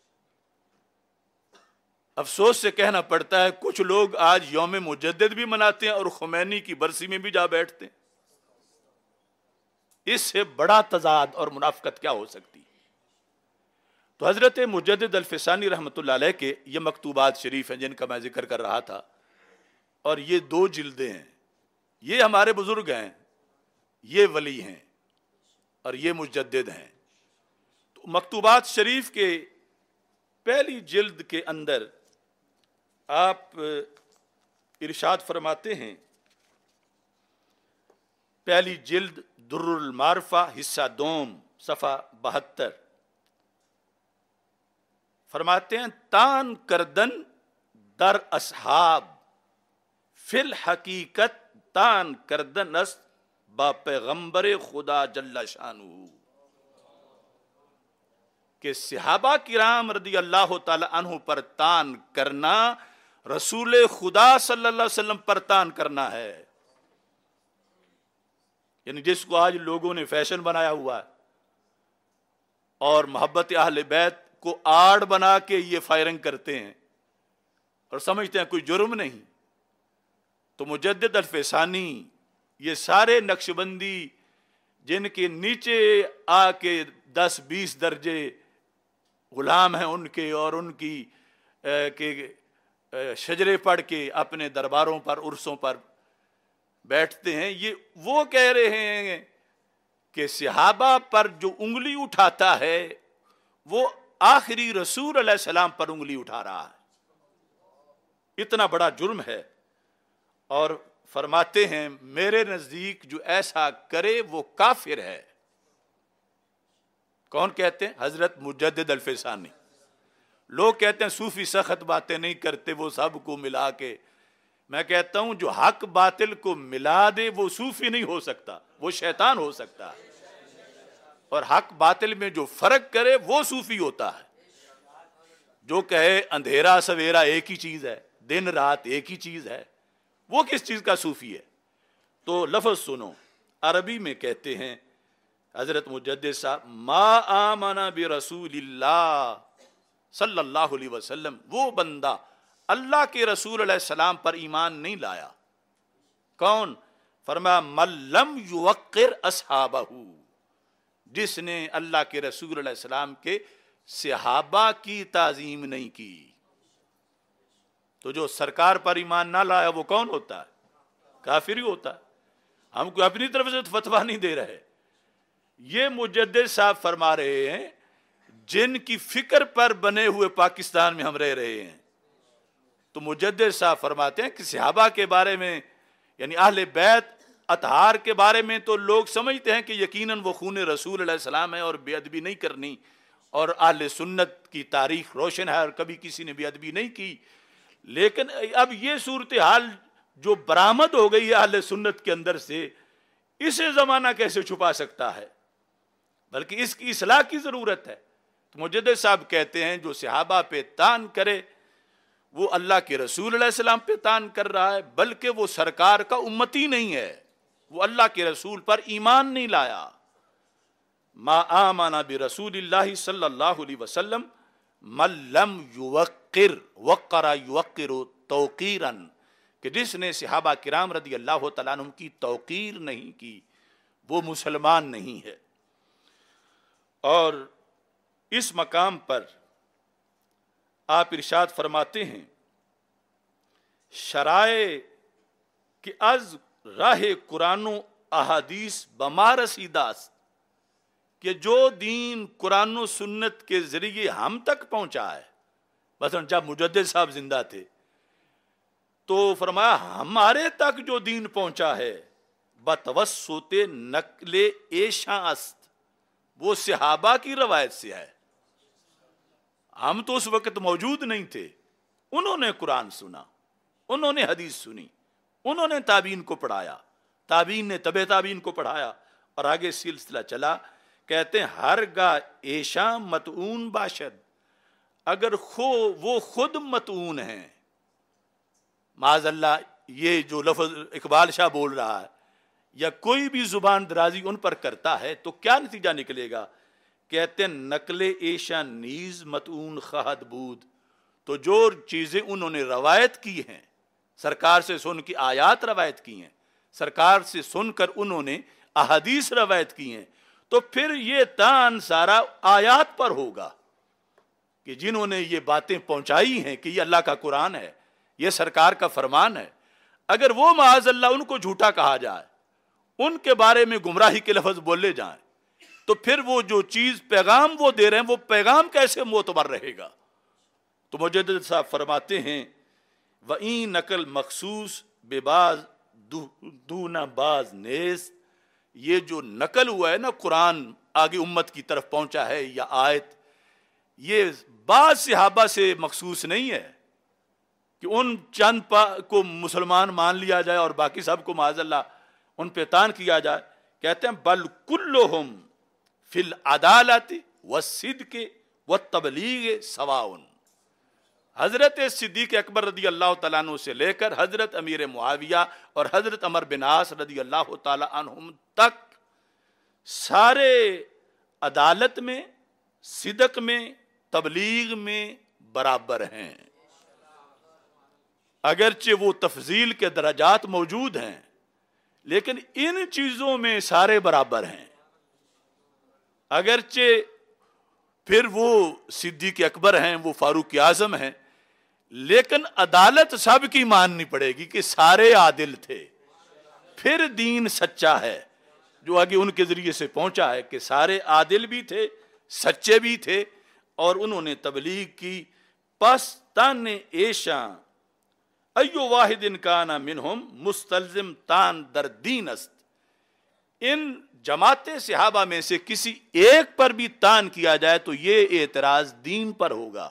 S1: افسوس سے کہنا پڑتا ہے کچھ لوگ آج یوم مجدد بھی مناتے ہیں اور خمینی کی برسی میں بھی جا بیٹھتے ہیں. اس سے بڑا تضاد اور منافقت کیا ہو سکتی. تو حضرت مجدد الفسانی رحمۃ اللہ علیہ کے یہ مکتوبات شریف ہیں جن کا میں ذکر کر رہا تھا، اور یہ 2 جلدیں ہیں. یہ ہمارے بزرگ ہیں، یہ ولی ہیں اور یہ مجدد ہیں. تو مکتوبات شریف کے پہلی جلد کے اندر آپ ارشاد فرماتے ہیں، پہلی جلد در المعرفہ حصہ دوم صفحہ 72، فرماتے ہیں تان کردن در اصحاب فی الحقیقت تان کردن است با پیغمبر خدا جل شانہ، کہ صحابہ کرام رضی اللہ تعالی عنہ پر تان کرنا رسول خدا صلی اللہ علیہ وسلم پر تان کرنا ہے. یعنی جس کو آج لوگوں نے فیشن بنایا ہوا ہے اور محبت اہل بیت کو آڑ بنا کے یہ فائرنگ کرتے ہیں اور سمجھتے ہیں کوئی جرم نہیں. تو مجدد الفسانی یہ سارے نقش بندی جن کے نیچے آ کے 10-20 درجے غلام ہیں ان کے، اور ان کی شجرے پڑھ کے اپنے درباروں پر عرسوں پر بیٹھتے ہیں، یہ وہ کہہ رہے ہیں کہ صحابہ پر جو انگلی اٹھاتا ہے وہ آخری رسول علیہ السلام پر انگلی اٹھا رہا ہے. اتنا بڑا جرم ہے. اور فرماتے ہیں میرے نزدیک جو ایسا کرے وہ کافر ہے. کون کہتے ہیں؟ حضرت مجدد الفسانی. لوگ کہتے ہیں صوفی سخت باتیں نہیں کرتے، وہ سب کو ملا کے. میں کہتا ہوں جو حق باطل کو ملا دے وہ صوفی نہیں ہو سکتا، وہ شیطان ہو سکتا ہے. اور حق باطل میں جو فرق کرے وہ صوفی ہوتا ہے. جو کہے اندھیرا سویرا ایک ہی چیز ہے، دن رات ایک ہی چیز ہے، وہ کس چیز کا صوفی ہے؟ تو لفظ سنو، عربی میں کہتے ہیں حضرت مجدد صاحب، ما آمن برسول اللہ صلی اللہ علیہ وسلم، وہ بندہ اللہ کے رسول علیہ السلام پر ایمان نہیں لایا. کون؟ فرمایا من لم یوقر اصحابہ، جس نے اللہ کے رسول علیہ السلام کے صحابہ کی تعظیم نہیں کی. تو جو سرکار پر ایمان نہ لایا وہ کون ہوتا ہے؟ کافر ہی ہوتا ہے. ہم کو اپنی طرف سے فتویٰ نہیں دے رہے. یہ مجدد صاحب فرما رہے ہیں جن کی فکر پر بنے ہوئے پاکستان میں ہم رہ رہے ہیں. تو مجدد صاحب فرماتے ہیں کہ صحابہ کے بارے میں، یعنی اہل بیت اطہار کے بارے میں تو لوگ سمجھتے ہیں کہ یقیناً وہ خون رسول علیہ السلام ہے اور بے ادبی نہیں کرنی، اور اہل سنت کی تاریخ روشن ہے اور کبھی کسی نے بے ادبی نہیں کی. لیکن اب یہ صورتحال جو برآمد ہو گئی ہے اہل سنت کے اندر سے، اسے زمانہ کیسے چھپا سکتا ہے؟ بلکہ اس کی اصلاح کی ضرورت ہے. تو مجدد صاحب کہتے ہیں جو صحابہ پہ تان کرے وہ اللہ کے رسول علیہ السلام پہ تان کر رہا ہے، بلکہ وہ سرکار کا امتی نہیں ہے، وہ اللہ کے رسول پر ایمان نہیں لایا. ما آمن برسول اللہ صلی اللہ علیہ وسلم من لم یوقر، وقر یوقر توقیرا، کہ جس نے صحابہ کرام رضی اللہ تعالیٰ عنہ کی توقیر نہیں کی وہ مسلمان نہیں ہے. اور اس مقام پر آپ ارشاد فرماتے ہیں شرائع کہ از راہ قرآن و احادیث بما رسیداست، کہ جو دین قرآن و سنت کے ذریعے ہم تک پہنچا ہے. مثلا جب مجدد صاحب زندہ تھے تو فرمایا ہمارے تک جو دین پہنچا ہے بتوسط نقل ایشاں است، وہ صحابہ کی روایت سے ہے. ہم تو اس وقت موجود نہیں تھے، انہوں نے قرآن سنا، انہوں نے حدیث سنی، انہوں نے تابعین کو پڑھایا، تابعین نے تبع تابعین کو پڑھایا، اور آگے سلسلہ چلا. کہتے ہیں ہرگاہ ایشاں متعون باشد، اگر وہ خود متعون ہیں، معاذ اللہ یہ جو لفظ اقبال شاہ بول رہا ہے، یا کوئی بھی زبان درازی ان پر کرتا ہے تو کیا نتیجہ نکلے گا؟ کہتے ہیں نقل ایشاں نیز متعون خواہد بود. تو جو چیزیں انہوں نے روایت کی ہیں، سرکار سے سن کی آیات روایت کی ہیں، سرکار سے سن کر انہوں نے احادیث روایت کی ہیں، تو پھر یہ تان سارا آیات پر ہوگا کہ جنہوں نے یہ باتیں پہنچائی ہیں کہ یہ اللہ کا قرآن ہے، یہ سرکار کا فرمان ہے. اگر وہ معاذ اللہ ان کو جھوٹا کہا جائے، ان کے بارے میں گمراہی کے لفظ بولے جائیں، تو پھر وہ جو چیز پیغام وہ دے رہے ہیں وہ پیغام کیسے معتبر رہے گا؟ تو مجدد صاحب فرماتے ہیں وَإِن نقل مخصوص بباز دون باز نیز، یہ جو نقل ہوا ہے نا قرآن آگے امت کی طرف پہنچا ہے یا آیت، یہ بعض صحابہ سے مخصوص نہیں ہے کہ ان چند کو مسلمان مان لیا جائے اور باقی سب کو معاذ اللہ ان پہ تان کیا جائے. کہتے ہیں بل کلہم فی العدالت والصدق والتبلیغ سواء. حضرت صدیق اکبر رضی اللہ تعالیٰ عنہ سے لے کر حضرت امیر معاویہ اور حضرت عمر بن عاص رضی اللہ تعالیٰ عنہم تک سارے عدالت میں، صدق میں، تبلیغ میں برابر ہیں. اگرچہ وہ تفضیل کے درجات موجود ہیں لیکن ان چیزوں میں سارے برابر ہیں. اگرچہ پھر وہ صدیق اکبر ہیں، وہ فاروق اعظم ہیں، لیکن عدالت سب کی ماننی پڑے گی کہ سارے عادل تھے. پھر دین سچا ہے جو آگے ان کے ذریعے سے پہنچا ہے کہ سارے عادل بھی تھے، سچے بھی تھے اور انہوں نے تبلیغ کی. پس تان ایشاں ایو واحد کانا منہم مستلزم تان در دین است. ان جماعت صحابہ میں سے کسی ایک پر بھی تان کیا جائے تو یہ اعتراض دین پر ہوگا.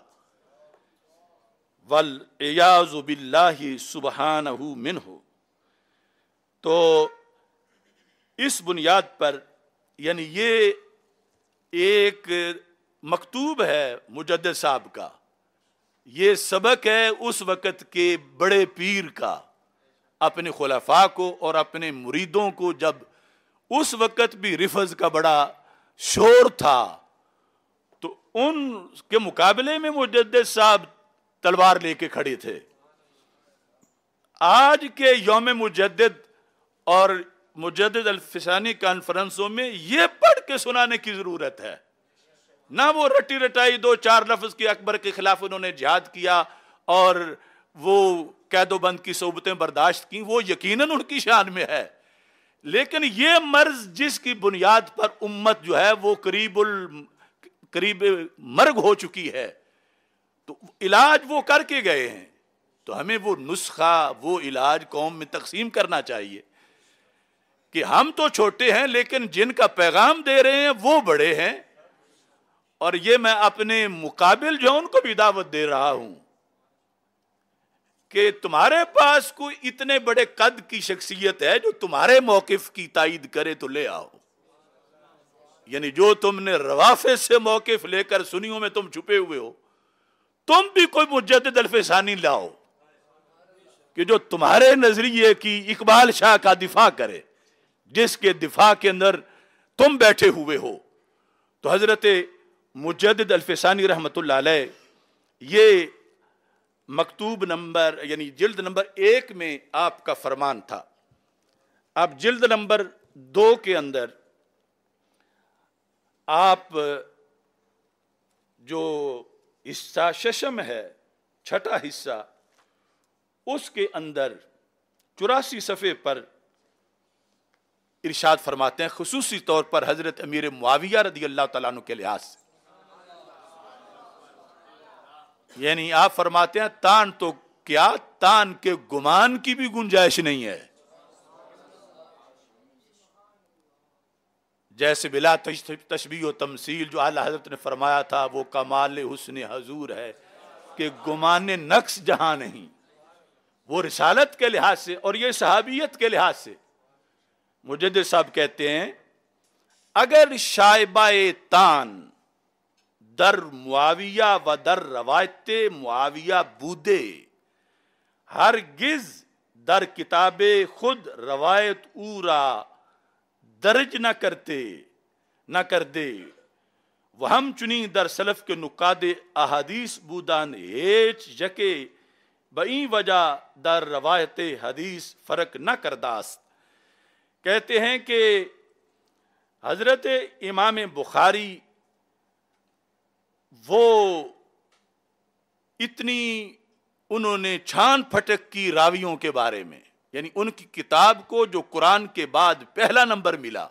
S1: والعیاذ باللہ سبحانہ منہ. تو اس بنیاد پر یعنی یہ ایک مکتوب ہے مجدد صاحب کا، یہ سبق ہے اس وقت کے بڑے پیر کا اپنے خلفاء کو اور اپنے مریدوں کو. جب اس وقت بھی رفض کا بڑا شور تھا تو ان کے مقابلے میں مجدد صاحب تلوار لے کے کھڑے تھے. آج کے یوم مجدد اور مجدد الفسانی کانفرنسوں میں یہ پڑھ کے سنانے کی ضرورت ہے. نہ وہ رٹی رٹائی دو چار لفظ کے اکبر کے خلاف انہوں نے جہاد کیا اور وہ قید و بند کی صحبتیں برداشت کی، وہ یقیناً ان کی شان میں ہے. لیکن یہ مرض جس کی بنیاد پر امت جو ہے وہ قریب مرگ ہو چکی ہے، تو علاج وہ کر کے گئے ہیں. تو ہمیں وہ نسخہ، وہ علاج قوم میں تقسیم کرنا چاہیے کہ ہم تو چھوٹے ہیں لیکن جن کا پیغام دے رہے ہیں وہ بڑے ہیں. اور یہ میں اپنے مقابل جو ان کو بھی دعوت دے رہا ہوں کہ تمہارے پاس کوئی اتنے بڑے قد کی شخصیت ہے جو تمہارے موقف کی تائید کرے تو لے آؤ. یعنی جو تم نے روافض سے موقف لے کر سنیوں میں تم چھپے ہوئے ہو، تم بھی کوئی مجدد الفسانی لاؤ کہ جو تمہارے نظریے کی اقبال شاہ کا دفاع کرے، جس کے دفاع کے اندر تم بیٹھے ہوئے ہو. تو حضرت مجدد الفسانی رحمت اللہ علیہ یہ مکتوب نمبر یعنی جلد نمبر 1 میں آپ کا فرمان تھا. اب جلد نمبر 2 کے اندر آپ جو حصہ ششم ہے، چھٹا حصہ، اس کے اندر 84 صفحے پر ارشاد فرماتے ہیں، خصوصی طور پر حضرت امیر معاویہ رضی اللہ تعالیٰ عنہ کے لحاظ سے. یعنی آپ فرماتے ہیں تان تو کیا، تان کے گمان کی بھی گنجائش نہیں ہے. جیسے بلا تشبیہ و تمثیل جو اعلیٰ حضرت نے فرمایا تھا وہ کمال حسن حضور ہے کہ گمان نقص جہاں نہیں. وہ رسالت کے لحاظ سے اور یہ صحابیت کے لحاظ سے مجدد صاحب کہتے ہیں اگر شائبہ تان در معاویہ و در روایت معاویہ بودے ہرگز در کتاب خود روایت اورا درج نہ کر دے وہ ہم چنی در سلف کے نقاد احادیث بودان ہیچ یکے بئی وجہ در روایت حدیث فرق نہ کرداست. کہتے ہیں کہ حضرت امام بخاری وہ اتنی انہوں نے چھان پھٹک کی راویوں کے بارے میں، یعنی ان کی کتاب کو جو قرآن کے بعد پہلا نمبر ملا،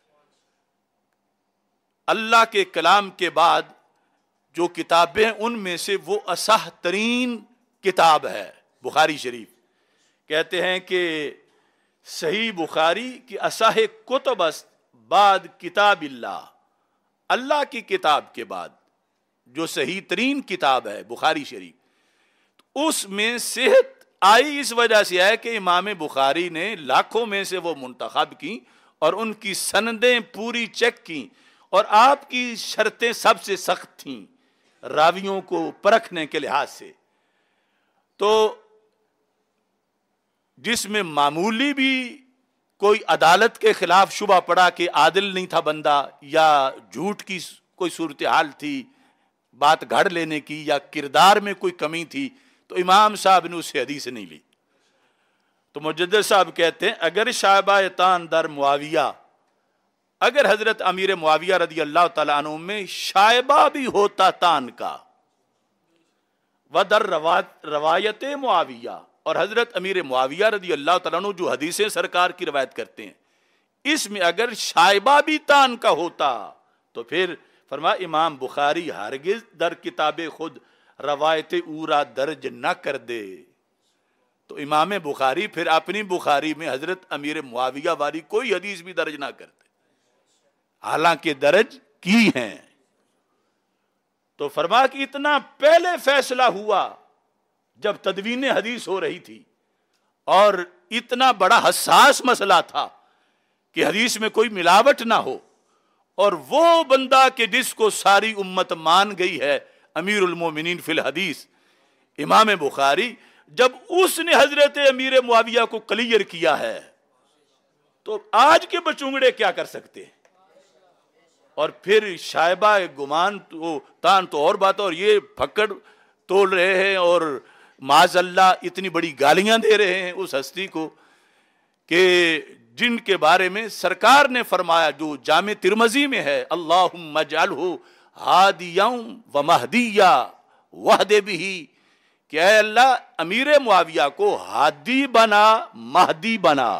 S1: اللہ کے کلام کے بعد جو کتابیں ان میں سے وہ اصح ترین کتاب ہے بخاری شریف. کہتے ہیں کہ صحیح بخاری کی اصح کتب است بعد کتاب اللہ کی کتاب کے بعد جو صحیح ترین کتاب ہے بخاری شریف. اس میں صحت آئی اس وجہ سے ہے کہ امام بخاری نے لاکھوں میں سے وہ منتخب کی اور ان کی سندیں پوری چیک کی، اور آپ کی شرطیں سب سے سخت تھیں راویوں کو پرکھنے کے لحاظ سے. تو جس میں معمولی بھی کوئی عدالت کے خلاف شبہ پڑا کہ عادل نہیں تھا بندہ، یا جھوٹ کی کوئی صورتحال تھی، بات گھڑ لینے کی، یا کردار میں کوئی کمی تھی، تو امام صاحب نے اس سے حدیث نہیں لی. تو مجدد صاحب کہتے ہیں اگر شائبہ تان در معاویہ، اگر حضرت امیر معاویہ رضی اللہ تعالیٰ عنہ میں شائبہ بھی ہوتا تان کا، ودر روایت معاویہ، اور حضرت امیر معاویہ رضی اللہ تعالیٰ عنہ جو حدیثیں سرکار کی روایت کرتے ہیں اس میں اگر شائبہ بھی تان کا ہوتا تو پھر فرما امام بخاری ہرگز در کتاب خود روایت اورا درج نہ کر دے. تو امام بخاری پھر اپنی بخاری میں حضرت امیر معاویہ والی کوئی حدیث بھی درج نہ کرتے، حالانکہ درج کی ہیں. تو فرما کہ اتنا پہلے فیصلہ ہوا جب تدوین حدیث ہو رہی تھی، اور اتنا بڑا حساس مسئلہ تھا کہ حدیث میں کوئی ملاوٹ نہ ہو، اور وہ بندہ کہ جس کو ساری امت مان گئی ہے امیر المومنین فی الحدیث امام بخاری، جب اس نے حضرت امیر معاویہ کو کلیئر کیا ہے تو آج کے بچونگڑے کیا کر سکتے ہیں؟ اور پھر شائبہ گمان تو تان تو اور بات، اور یہ پھکڑ تول رہے ہیں اور معاذ اللہ اتنی بڑی گالیاں دے رہے ہیں اس ہستی کو کہ جن کے بارے میں سرکار نے فرمایا جو جامع ترمذی میں ہے، اللہم اجعلہ ہادیا و مہدیا وہد بہ، کہ اے اللہ امیر معاویہ کو ہادی بنا مہدی بنا.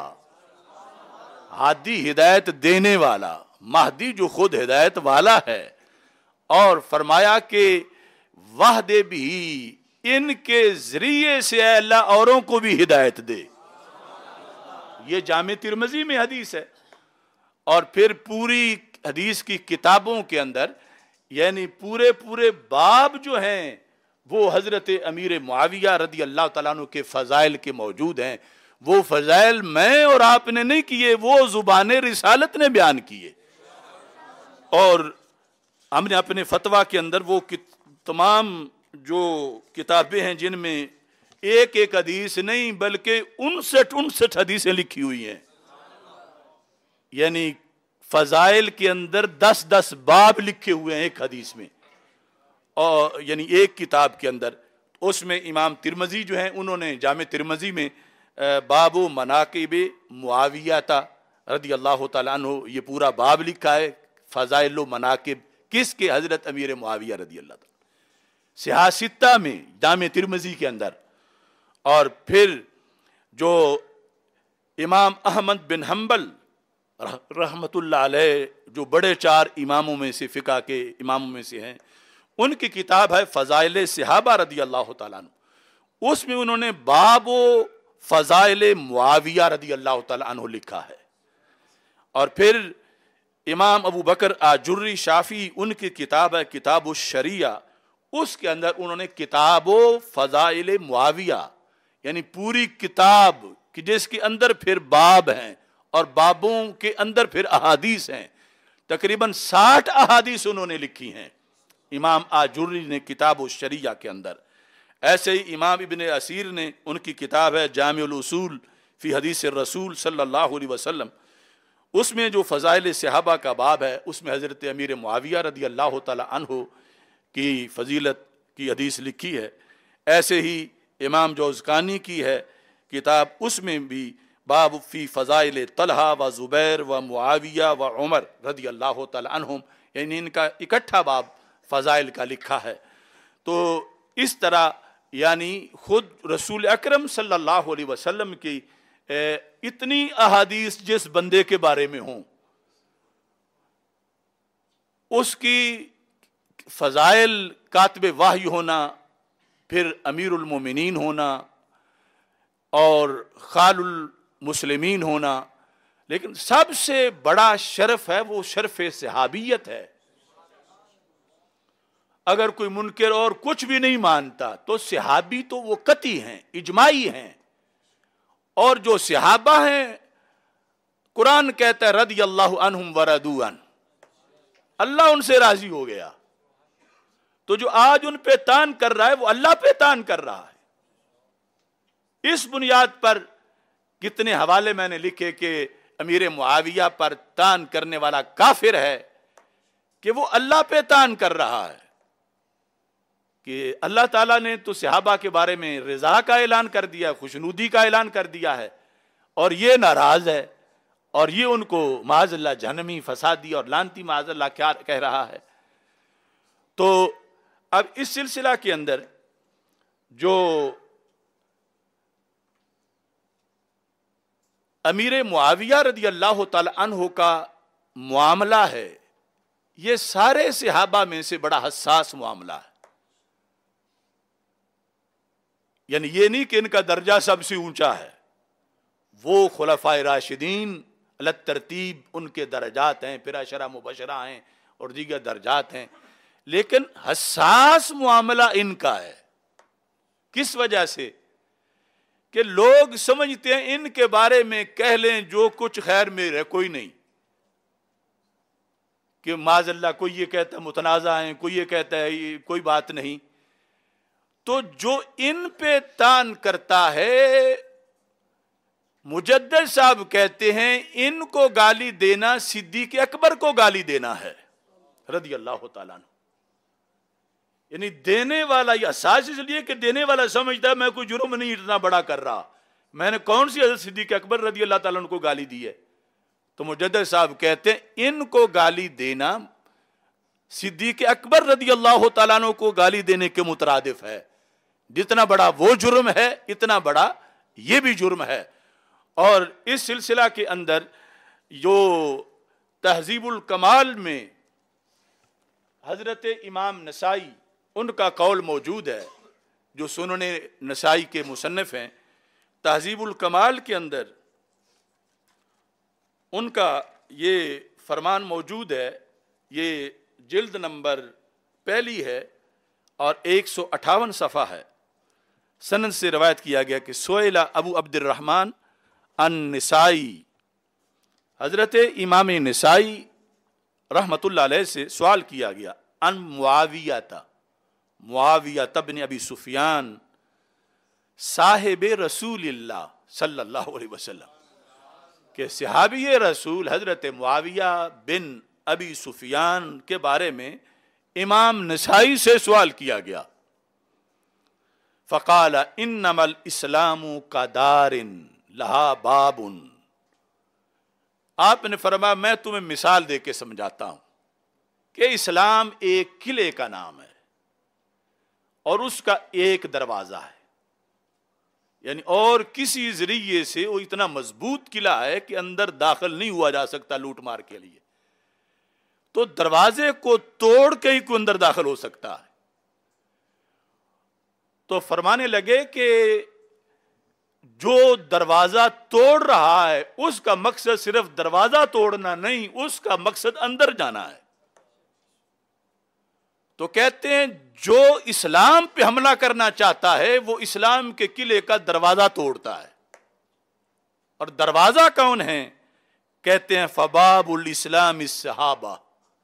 S1: ہادی ہدایت دینے والا، مہدی جو خود ہدایت والا ہے، اور فرمایا کہ وہد بھی، ان کے ذریعے سے اے اللہ اوروں کو بھی ہدایت دے. یہ جامع ترمذی میں حدیث ہے. اور پھر پوری حدیث کی کتابوں کے اندر یعنی پورے باب جو ہیں وہ حضرت امیر معاویہ رضی اللہ تعالیٰ عنہ کے فضائل کے موجود ہیں. وہ فضائل میں اور آپ نے نہیں کیے، وہ زبان رسالت نے بیان کیے. اور ہم نے اپنے فتویٰ کے اندر وہ تمام جو کتابیں ہیں جن میں ایک ایک حدیث نہیں بلکہ 59 حدیثیں لکھی ہوئی ہیں، یعنی فضائل کے اندر 10 باب لکھے ہوئے ہیں ایک حدیث میں، اور یعنی ایک کتاب کے اندر. اس میں امام ترمذی جو ہیں انہوں نے جامع ترمذی میں باب و مناقب معاویہ رضی اللہ تعالیٰ عنہ یہ پورا باب لکھا ہے، فضائل و مناقب کس کے؟ حضرت امیر معاویہ رضی اللہ تعالیٰ. سیاستہ میں جامع ترمذی کے اندر. اور پھر جو امام احمد بن حنبل رحمت اللہ علیہ جو بڑے 4 اماموں میں سے فقہ کے اماموں میں سے ہیں، ان کی کتاب ہے فضائل صحابہ رضی اللہ تعالیٰ عنہ. اس میں انہوں نے باب و فضائل معاویہ رضی اللہ تعالیٰ عنہ لکھا ہے. اور پھر امام ابو بکر آجری شافعی ان کی کتاب ہے کتاب الشریعہ، اس کے اندر انہوں نے کتاب و فضائل معاویہ یعنی پوری کتاب کہ جس کے اندر پھر باب ہیں اور بابوں کے اندر پھر احادیث ہیں، تقریباً 60 احادیث انہوں نے لکھی ہیں امام آجری نے کتاب الشریعہ کے اندر. ایسے ہی امام ابن اسیر نے ان کی کتاب ہے جامع الاصول فی حدیث الرسول صلی اللہ علیہ وسلم، اس میں جو فضائل صحابہ کا باب ہے اس میں حضرت امیر معاویہ رضی اللہ تعالی عنہ کی فضیلت کی حدیث لکھی ہے. ایسے ہی امام جوزقانی کی ہے کتاب، اس میں بھی باب فی فضائل طلحہ و زبیر و معاویہ و عمر رضی اللہ تعالی عنہم، یعنی ان کا اکٹھا باب فضائل کا لکھا ہے. تو اس طرح یعنی خود رسول اکرم صلی اللہ علیہ وسلم کی اتنی احادیث جس بندے کے بارے میں ہوں، اس کی فضائل کاتب وحی ہونا، پھر امیر المومنین ہونا اور خال المسلمین ہونا، لیکن سب سے بڑا شرف ہے وہ شرف صحابیت ہے. اگر کوئی منکر اور کچھ بھی نہیں مانتا تو صحابی تو وہ قطعی ہیں، اجماعی ہیں، اور جو صحابہ ہیں قرآن کہتا ہے رضی اللہ عنہم ورضوا عنہ، اللہ ان سے راضی ہو گیا. تو جو آج ان پہ تان کر رہا ہے وہ اللہ پہ تان کر رہا ہے. اس بنیاد پر کتنے حوالے میں نے لکھے کہ امیر معاویہ پر تان کرنے والا کافر ہے کہ وہ اللہ پہ تان کر رہا ہے کہ اللہ تعالیٰ نے تو صحابہ کے بارے میں رضا کا اعلان کر دیا، خوشنودی کا اعلان کر دیا ہے، اور یہ ناراض ہے اور یہ ان کو معاذ اللہ جہنمی، فسادی اور لعنتی معاذ اللہ کیا کہہ رہا ہے. تو اب اس سلسلہ کے اندر جو امیر معاویہ رضی اللہ تعالی عنہ کا معاملہ ہے، یہ سارے صحابہ میں سے بڑا حساس معاملہ ہے. یعنی یہ نہیں کہ ان کا درجہ سب سے اونچا ہے، وہ خلفائے راشدین الگ ترتیب ان کے درجات ہیں، پھر عشرہ مبشرہ ہیں اور دیگر درجات ہیں، لیکن حساس معاملہ ان کا ہے. کس وجہ سے؟ کہ لوگ سمجھتے ہیں ان کے بارے میں کہہ لیں جو کچھ، خیر میرے کوئی نہیں، کہ معاذ اللہ کوئی یہ کہتا ہے متنازع ہیں، کوئی یہ کہتا ہے یہ کوئی بات نہیں. تو جو ان پہ تان کرتا ہے، مجدد صاحب کہتے ہیں ان کو گالی دینا صدیق اکبر کو گالی دینا ہے رضی اللہ تعالیٰ عنہ. یعنی دینے والا، یہ اساس اس لیے کہ دینے والا سمجھتا ہے میں کوئی جرم نہیں اتنا بڑا کر رہا، میں نے کون سی حضرت صدیق اکبر رضی اللہ تعالیٰ عنہ کو گالی دی ہے. تو مجدد صاحب کہتے ہیں ان کو گالی دینا صدیق اکبر رضی اللہ تعالیٰ عنہ کو گالی دینے کے مترادف ہے. جتنا بڑا وہ جرم ہے اتنا بڑا یہ بھی جرم ہے. اور اس سلسلہ کے اندر جو تہذیب الکمال میں حضرت امام نسائی ان کا قول موجود ہے، جو سنن نسائی کے مصنف ہیں، تہذیب الکمال کے اندر ان کا یہ فرمان موجود ہے. یہ جلد نمبر پہلی ہے اور 158 صفحہ ہے. سند سے روایت کیا گیا کہ سئل ابو عبد الرحمن النسائی، حضرت امام نسائی رحمت اللہ علیہ سے سوال کیا گیا، ان معاویہ بن ابی سفیان صاحب رسول اللہ صلی اللہ علیہ وسلم، کہ صحابی رسول حضرت معاویہ بن ابی سفیان کے بارے میں امام نسائی سے سوال کیا گیا. فقال انما الاسلام کدار لہا باب، آپ نے فرمایا میں تمہیں مثال دے کے سمجھاتا ہوں کہ اسلام ایک قلعے کا نام ہے اور اس کا ایک دروازہ ہے. یعنی اور کسی ذریعے سے وہ اتنا مضبوط قلعہ ہے کہ اندر داخل نہیں ہوا جا سکتا لوٹ مار کے لیے، تو دروازے کو توڑ کے ہی کوئی اندر داخل ہو سکتا ہے. تو فرمانے لگے کہ جو دروازہ توڑ رہا ہے اس کا مقصد صرف دروازہ توڑنا نہیں، اس کا مقصد اندر جانا ہے. تو کہتے ہیں جو اسلام پہ حملہ کرنا چاہتا ہے وہ اسلام کے قلعے کا دروازہ توڑتا ہے. اور دروازہ کون ہے؟ کہتے ہیں فباب الاسلام الصحابہ،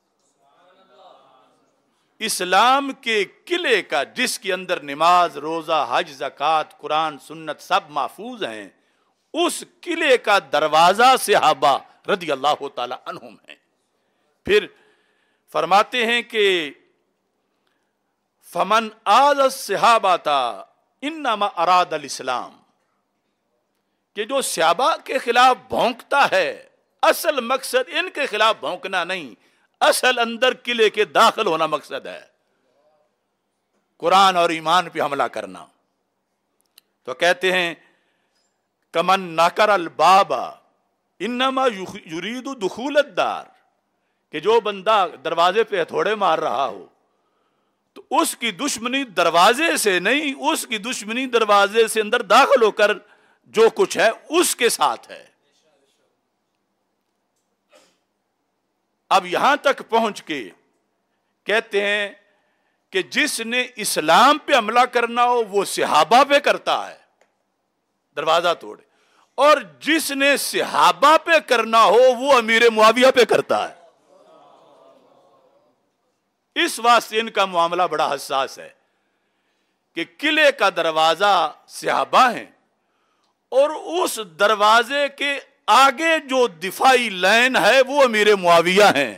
S1: اسلام کے قلعے کا جس کے اندر نماز، روزہ، حج، زکوٰۃ، قرآن، سنت سب محفوظ ہیں، اس قلعے کا دروازہ صحابہ رضی اللہ تعالی عنہم ہیں. پھر فرماتے ہیں کہ فمن آذ الصحابہ انما اراد الاسلام، کہ جو صحابہ کے خلاف بھونکتا ہے اصل مقصد ان کے خلاف بھونکنا نہیں، اصل اندر قلعے کے داخل ہونا مقصد ہے، قرآن اور ایمان پہ حملہ کرنا. تو کہتے ہیں کمن ناکر الباب انما یرید دخول الدار، کہ جو بندہ دروازے پہ ہتھوڑے مار رہا ہو تو اس کی دشمنی دروازے سے نہیں، اس کی دشمنی دروازے سے اندر داخل ہو کر جو کچھ ہے اس کے ساتھ ہے. اب یہاں تک پہنچ کے کہتے ہیں کہ جس نے اسلام پہ حملہ کرنا ہو وہ صحابہ پہ کرتا ہے، دروازہ توڑے، اور جس نے صحابہ پہ کرنا ہو وہ امیر معاویہ پہ کرتا ہے۔ اس واسطے ان کا معاملہ بڑا حساس ہے کہ قلعے کا دروازہ صحابہ ہیں، اور اس دروازے کے آگے جو دفاعی لائن ہے وہ امیر معاویہ ہیں۔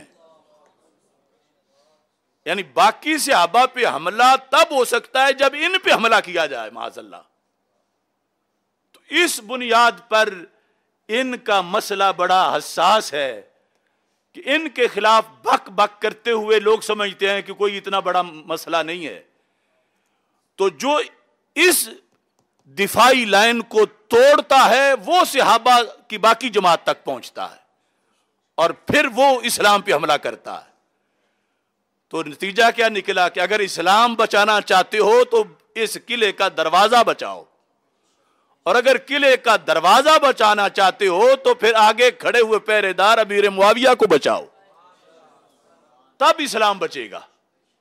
S1: یعنی باقی صحابہ پہ حملہ تب ہو سکتا ہے جب ان پہ حملہ کیا جائے معاذ اللہ۔ تو اس بنیاد پر ان کا مسئلہ بڑا حساس ہے کہ ان کے خلاف بک بک کرتے ہوئے لوگ سمجھتے ہیں کہ کوئی اتنا بڑا مسئلہ نہیں ہے، تو جو اس دفاعی لائن کو توڑتا ہے وہ صحابہ کی باقی جماعت تک پہنچتا ہے اور پھر وہ اسلام پہ حملہ کرتا ہے۔ تو نتیجہ کیا نکلا کہ اگر اسلام بچانا چاہتے ہو تو اس قلعے کا دروازہ بچاؤ، اور اگر قلعے کا دروازہ بچانا چاہتے ہو تو پھر آگے کھڑے ہوئے پہرے دار امیر معاویہ کو بچاؤ، تب اسلام بچے گا۔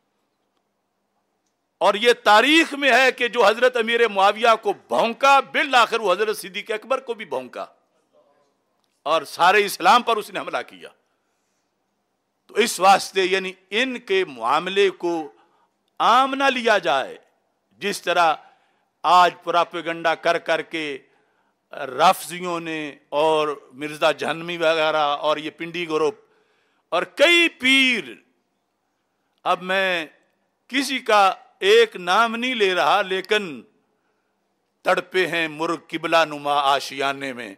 S1: اور یہ تاریخ میں ہے کہ جو حضرت امیر معاویہ کو بھونکا، بالآخر وہ حضرت صدیق اکبر کو بھی بھونکا اور سارے اسلام پر اس نے حملہ کیا۔ تو اس واسطے یعنی ان کے معاملے کو عام نہ لیا جائے، جس طرح آج پراپیگنڈا کر کر کے رافضیوں نے اور مرزا جہنمی وغیرہ اور یہ پنڈی گروپ اور کئی پیر، اب میں کسی کا ایک نام نہیں لے رہا، لیکن تڑپے ہیں مرغ قبلہ نما آشیانے میں،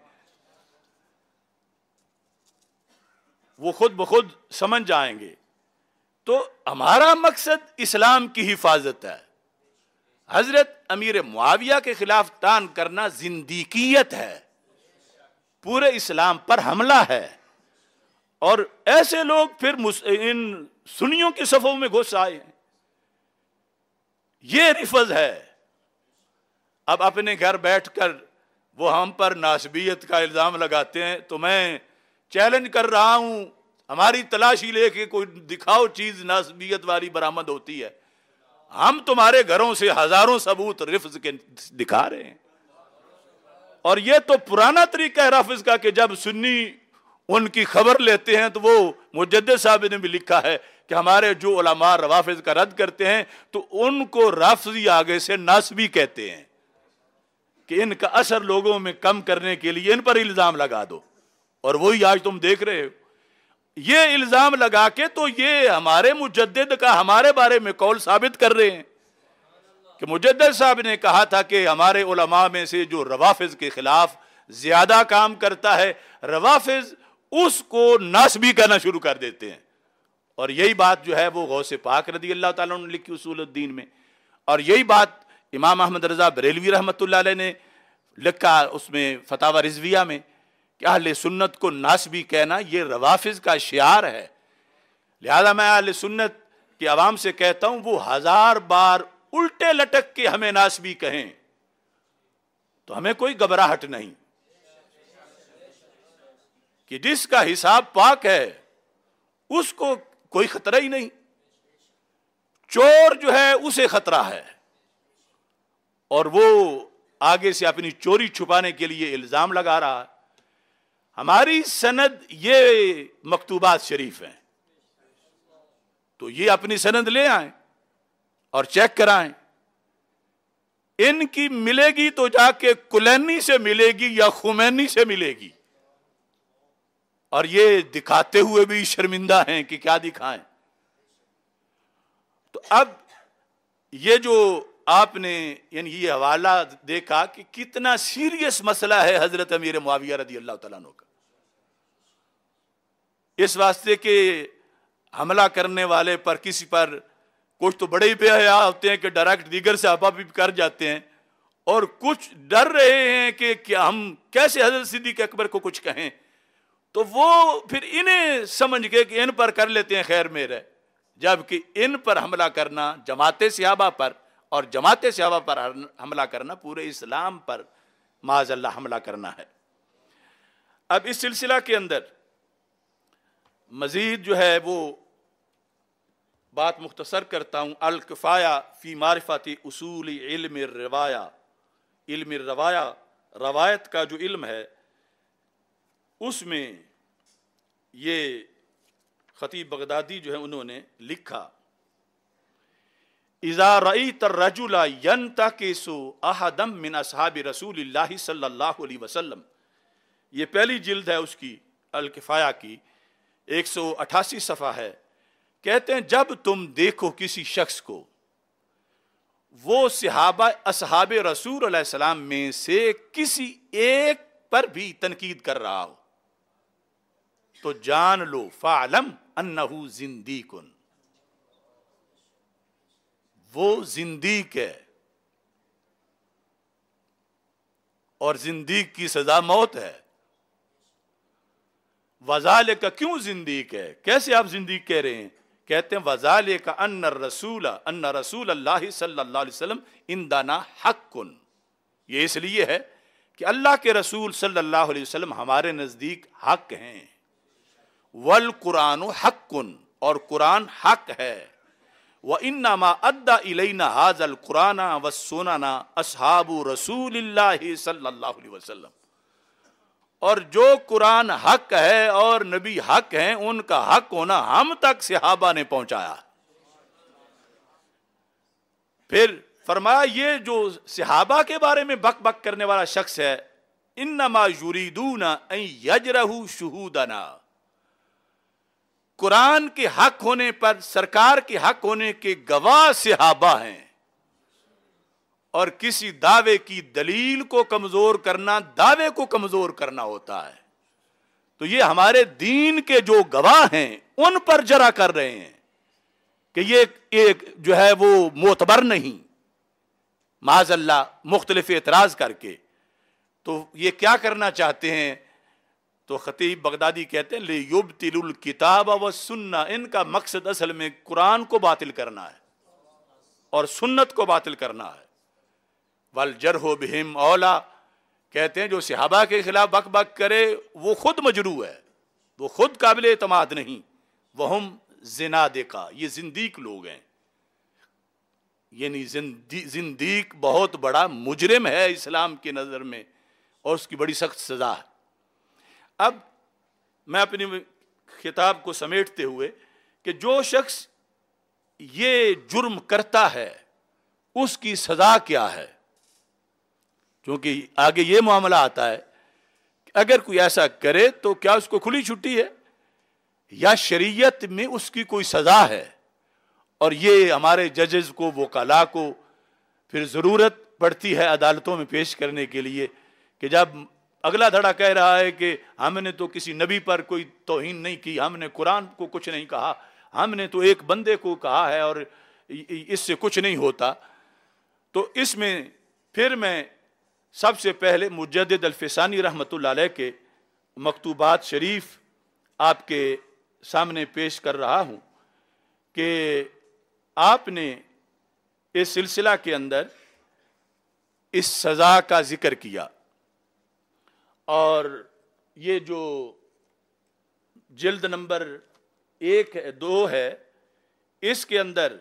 S1: وہ خود بخود سمجھ جائیں گے۔ تو ہمارا مقصد اسلام کی حفاظت ہے۔ حضرت امیر معاویہ کے خلاف تان کرنا زندیقیت ہے، پورے اسلام پر حملہ ہے، اور ایسے لوگ پھر ان سنیوں کی صفوں میں گھس آئے ہیں۔ یہ رفض ہے۔ اب اپنے گھر بیٹھ کر وہ ہم پر ناسبیت کا الزام لگاتے ہیں، تو میں چیلنج کر رہا ہوں، ہماری تلاشی لے کے کوئی دکھاؤ چیز ناسبیت والی برآمد ہوتی ہے، ہم تمہارے گھروں سے ہزاروں ثبوت رفض کے دکھا رہے ہیں۔ اور یہ تو پرانا طریقہ ہے رافض کا کہ جب سنی ان کی خبر لیتے ہیں تو وہ مجدد صاحب نے بھی لکھا ہے کہ ہمارے جو علماء روافض کا رد کرتے ہیں تو ان کو رافضی آگے سے ناسبی کہتے ہیں، کہ ان کا اثر لوگوں میں کم کرنے کے لیے ان پر الزام لگا دو، اور وہی آج تم دیکھ رہے ہو۔ یہ الزام لگا کے تو یہ ہمارے مجدد کا ہمارے بارے میں قول ثابت کر رہے ہیں کہ مجدد صاحب نے کہا تھا کہ ہمارے علماء میں سے جو روافض کے خلاف زیادہ کام کرتا ہے، روافض اس کو ناسبی کرنا شروع کر دیتے ہیں۔ اور یہی بات جو ہے وہ غوث پاک رضی اللہ تعالیٰ نے لکھی اصول الدین میں، اور یہی بات امام احمد رضا بریلوی رحمۃ اللہ علیہ نے لکھا اس میں فتاوی رضویہ میں کہ اہل سنت کو ناسبی کہنا یہ روافض کا شعار ہے۔ لہذا میں اہل سنت کی عوام سے کہتا ہوں وہ 1000 بار الٹے لٹک کے ہمیں ناسبی کہیں تو ہمیں کوئی گھبراہٹ نہیں، کہ جس کا حساب پاک ہے اس کو کوئی خطرہ ہی نہیں۔ چور جو ہے اسے خطرہ ہے، اور وہ آگے سے اپنی چوری چھپانے کے لیے الزام لگا رہا ہے۔ ہماری سند یہ مکتوبات شریف ہیں، تو یہ اپنی سند لے آئیں اور چیک کرائیں، ان کی ملے گی تو جا کے کلینی سے ملے گی یا خمینی سے ملے گی، اور یہ دکھاتے ہوئے بھی شرمندہ ہیں کہ کیا دکھائیں۔ تو اب یہ جو آپ نے یعنی یہ حوالہ دیکھا کہ کتنا سیریس مسئلہ ہے حضرت امیر معاویہ رضی اللہ تعالیٰ عنہ کا، اس واسطے کہ حملہ کرنے والے پر کسی پر کچھ تو بڑے ہی بے حیا ہوتے ہیں کہ ڈائریکٹ دیگر صحابہ بھی کر جاتے ہیں، اور کچھ ڈر رہے ہیں کہ کیا ہم کیسے حضرت صدیق اکبر کو کچھ کہیں، تو وہ پھر انہیں سمجھ گئے کہ ان پر کر لیتے ہیں خیر میرے، جبکہ ان پر حملہ کرنا جماعت صحابہ پر، اور جماعت صحابہ پر حملہ کرنا پورے اسلام پر معاذ اللہ حملہ کرنا ہے۔ اب اس سلسلہ کے اندر مزید جو ہے وہ بات مختصر کرتا ہوں. الکفایہ فی معرفت اصول علم الروایا. علم الروایا، روایت کا جو علم ہے، اس میں یہ خطیب بغدادی جو ہے انہوں نے لکھا: اذا رأیت الرجل ینتکس احدا من اصحاب رسول اللہ صلی اللہ علیہ وسلم. یہ پہلی جلد ہے اس کی، الکفایہ کی، 188 صفحہ ہے. کہتے ہیں جب تم دیکھو کسی شخص کو وہ صحابہ اصحاب رسول علیہ السلام میں سے کسی ایک پر بھی تنقید کر رہا ہو تو جان لو فعلم انہ زندیق، وہ زندیق ہے، اور زندیق کی سزا موت ہے. وذالک، کیوں زندیق ہے، کیسے آپ زندیق کہہ رہے ہیں؟ کہتے ہیں وذالک ان رسول اللہ صلی اللہ علیہ وسلم عندنا حق. یہ اس لیے ہے کہ اللہ کے رسول صلی اللہ علیہ وسلم ہمارے نزدیک حق ہیں. والقرآن حق، اور قرآن حق ہے. وَإِنَّمَا أَدَّى إِلَيْنَا هَذَا الْقُرْآنَ وَالسُّنَنَ أَصْحَابُ رَسُولِ اللَّهِ صلی اللہ علیہ وسلم. اور جو قرآن حق ہے اور نبی حق ہیں، ان کا حق ہونا ہم تک صحابہ نے پہنچایا. پھر فرمایا یہ جو صحابہ کے بارے میں بک بک کرنے والا شخص ہے، انما یریدون ان یجرحوا شہودنا. قرآن کے حق ہونے پر، سرکار کے حق ہونے کے گواہ صحابہ ہیں، اور کسی دعوے کی دلیل کو کمزور کرنا دعوے کو کمزور کرنا ہوتا ہے. تو یہ ہمارے دین کے جو گواہ ہیں ان پر جرا کر رہے ہیں کہ یہ ایک جو ہے وہ معتبر نہیں، معاذ اللہ، مختلف اعتراض کر کے. تو یہ کیا کرنا چاہتے ہیں؟ تو خطیب بغدادی کہتے ہیں لِيُبْتِلُوا الْكِتَابَ وَالسُّنَّةَ. ان کا مقصد اصل میں قرآن کو باطل کرنا ہے اور سنت کو باطل کرنا ہے. وَالْجَرْحُ بِهِمْ أَوْلَىٰ. کہتے ہیں جو صحابہ کے خلاف بک بک کرے وہ خود مجروح ہے، وہ خود قابل اعتماد نہیں. وَهُمْ زِنَادِقَةٌ. یہ زندیق لوگ ہیں، یعنی زندیق بہت بڑا مجرم ہے اسلام کی نظر میں، اور اس کی بڑی سخت سزا ہے. اب میں اپنی خطاب کو سمیٹتے ہوئے کہ جو شخص یہ جرم کرتا ہے اس کی سزا کیا ہے، کیونکہ آگے یہ معاملہ آتا ہے کہ اگر کوئی ایسا کرے تو کیا اس کو کھلی چھٹی ہے یا شریعت میں اس کی کوئی سزا ہے. اور یہ ہمارے ججز کو، وکلاء کو پھر ضرورت پڑتی ہے عدالتوں میں پیش کرنے کے لیے کہ جب اگلا دھڑا کہہ رہا ہے کہ ہم نے تو کسی نبی پر کوئی توہین نہیں کی، ہم نے قرآن کو کچھ نہیں کہا، ہم نے تو ایک بندے کو کہا ہے اور اس سے کچھ نہیں ہوتا. تو اس میں پھر میں سب سے پہلے مجدد الفسانی رحمۃ اللہ علیہ کے مکتوبات شریف آپ کے سامنے پیش کر رہا ہوں کہ آپ نے اس سلسلہ کے اندر اس سزا کا ذکر کیا. اور یہ جو جلد نمبر 2 ہے، اس کے اندر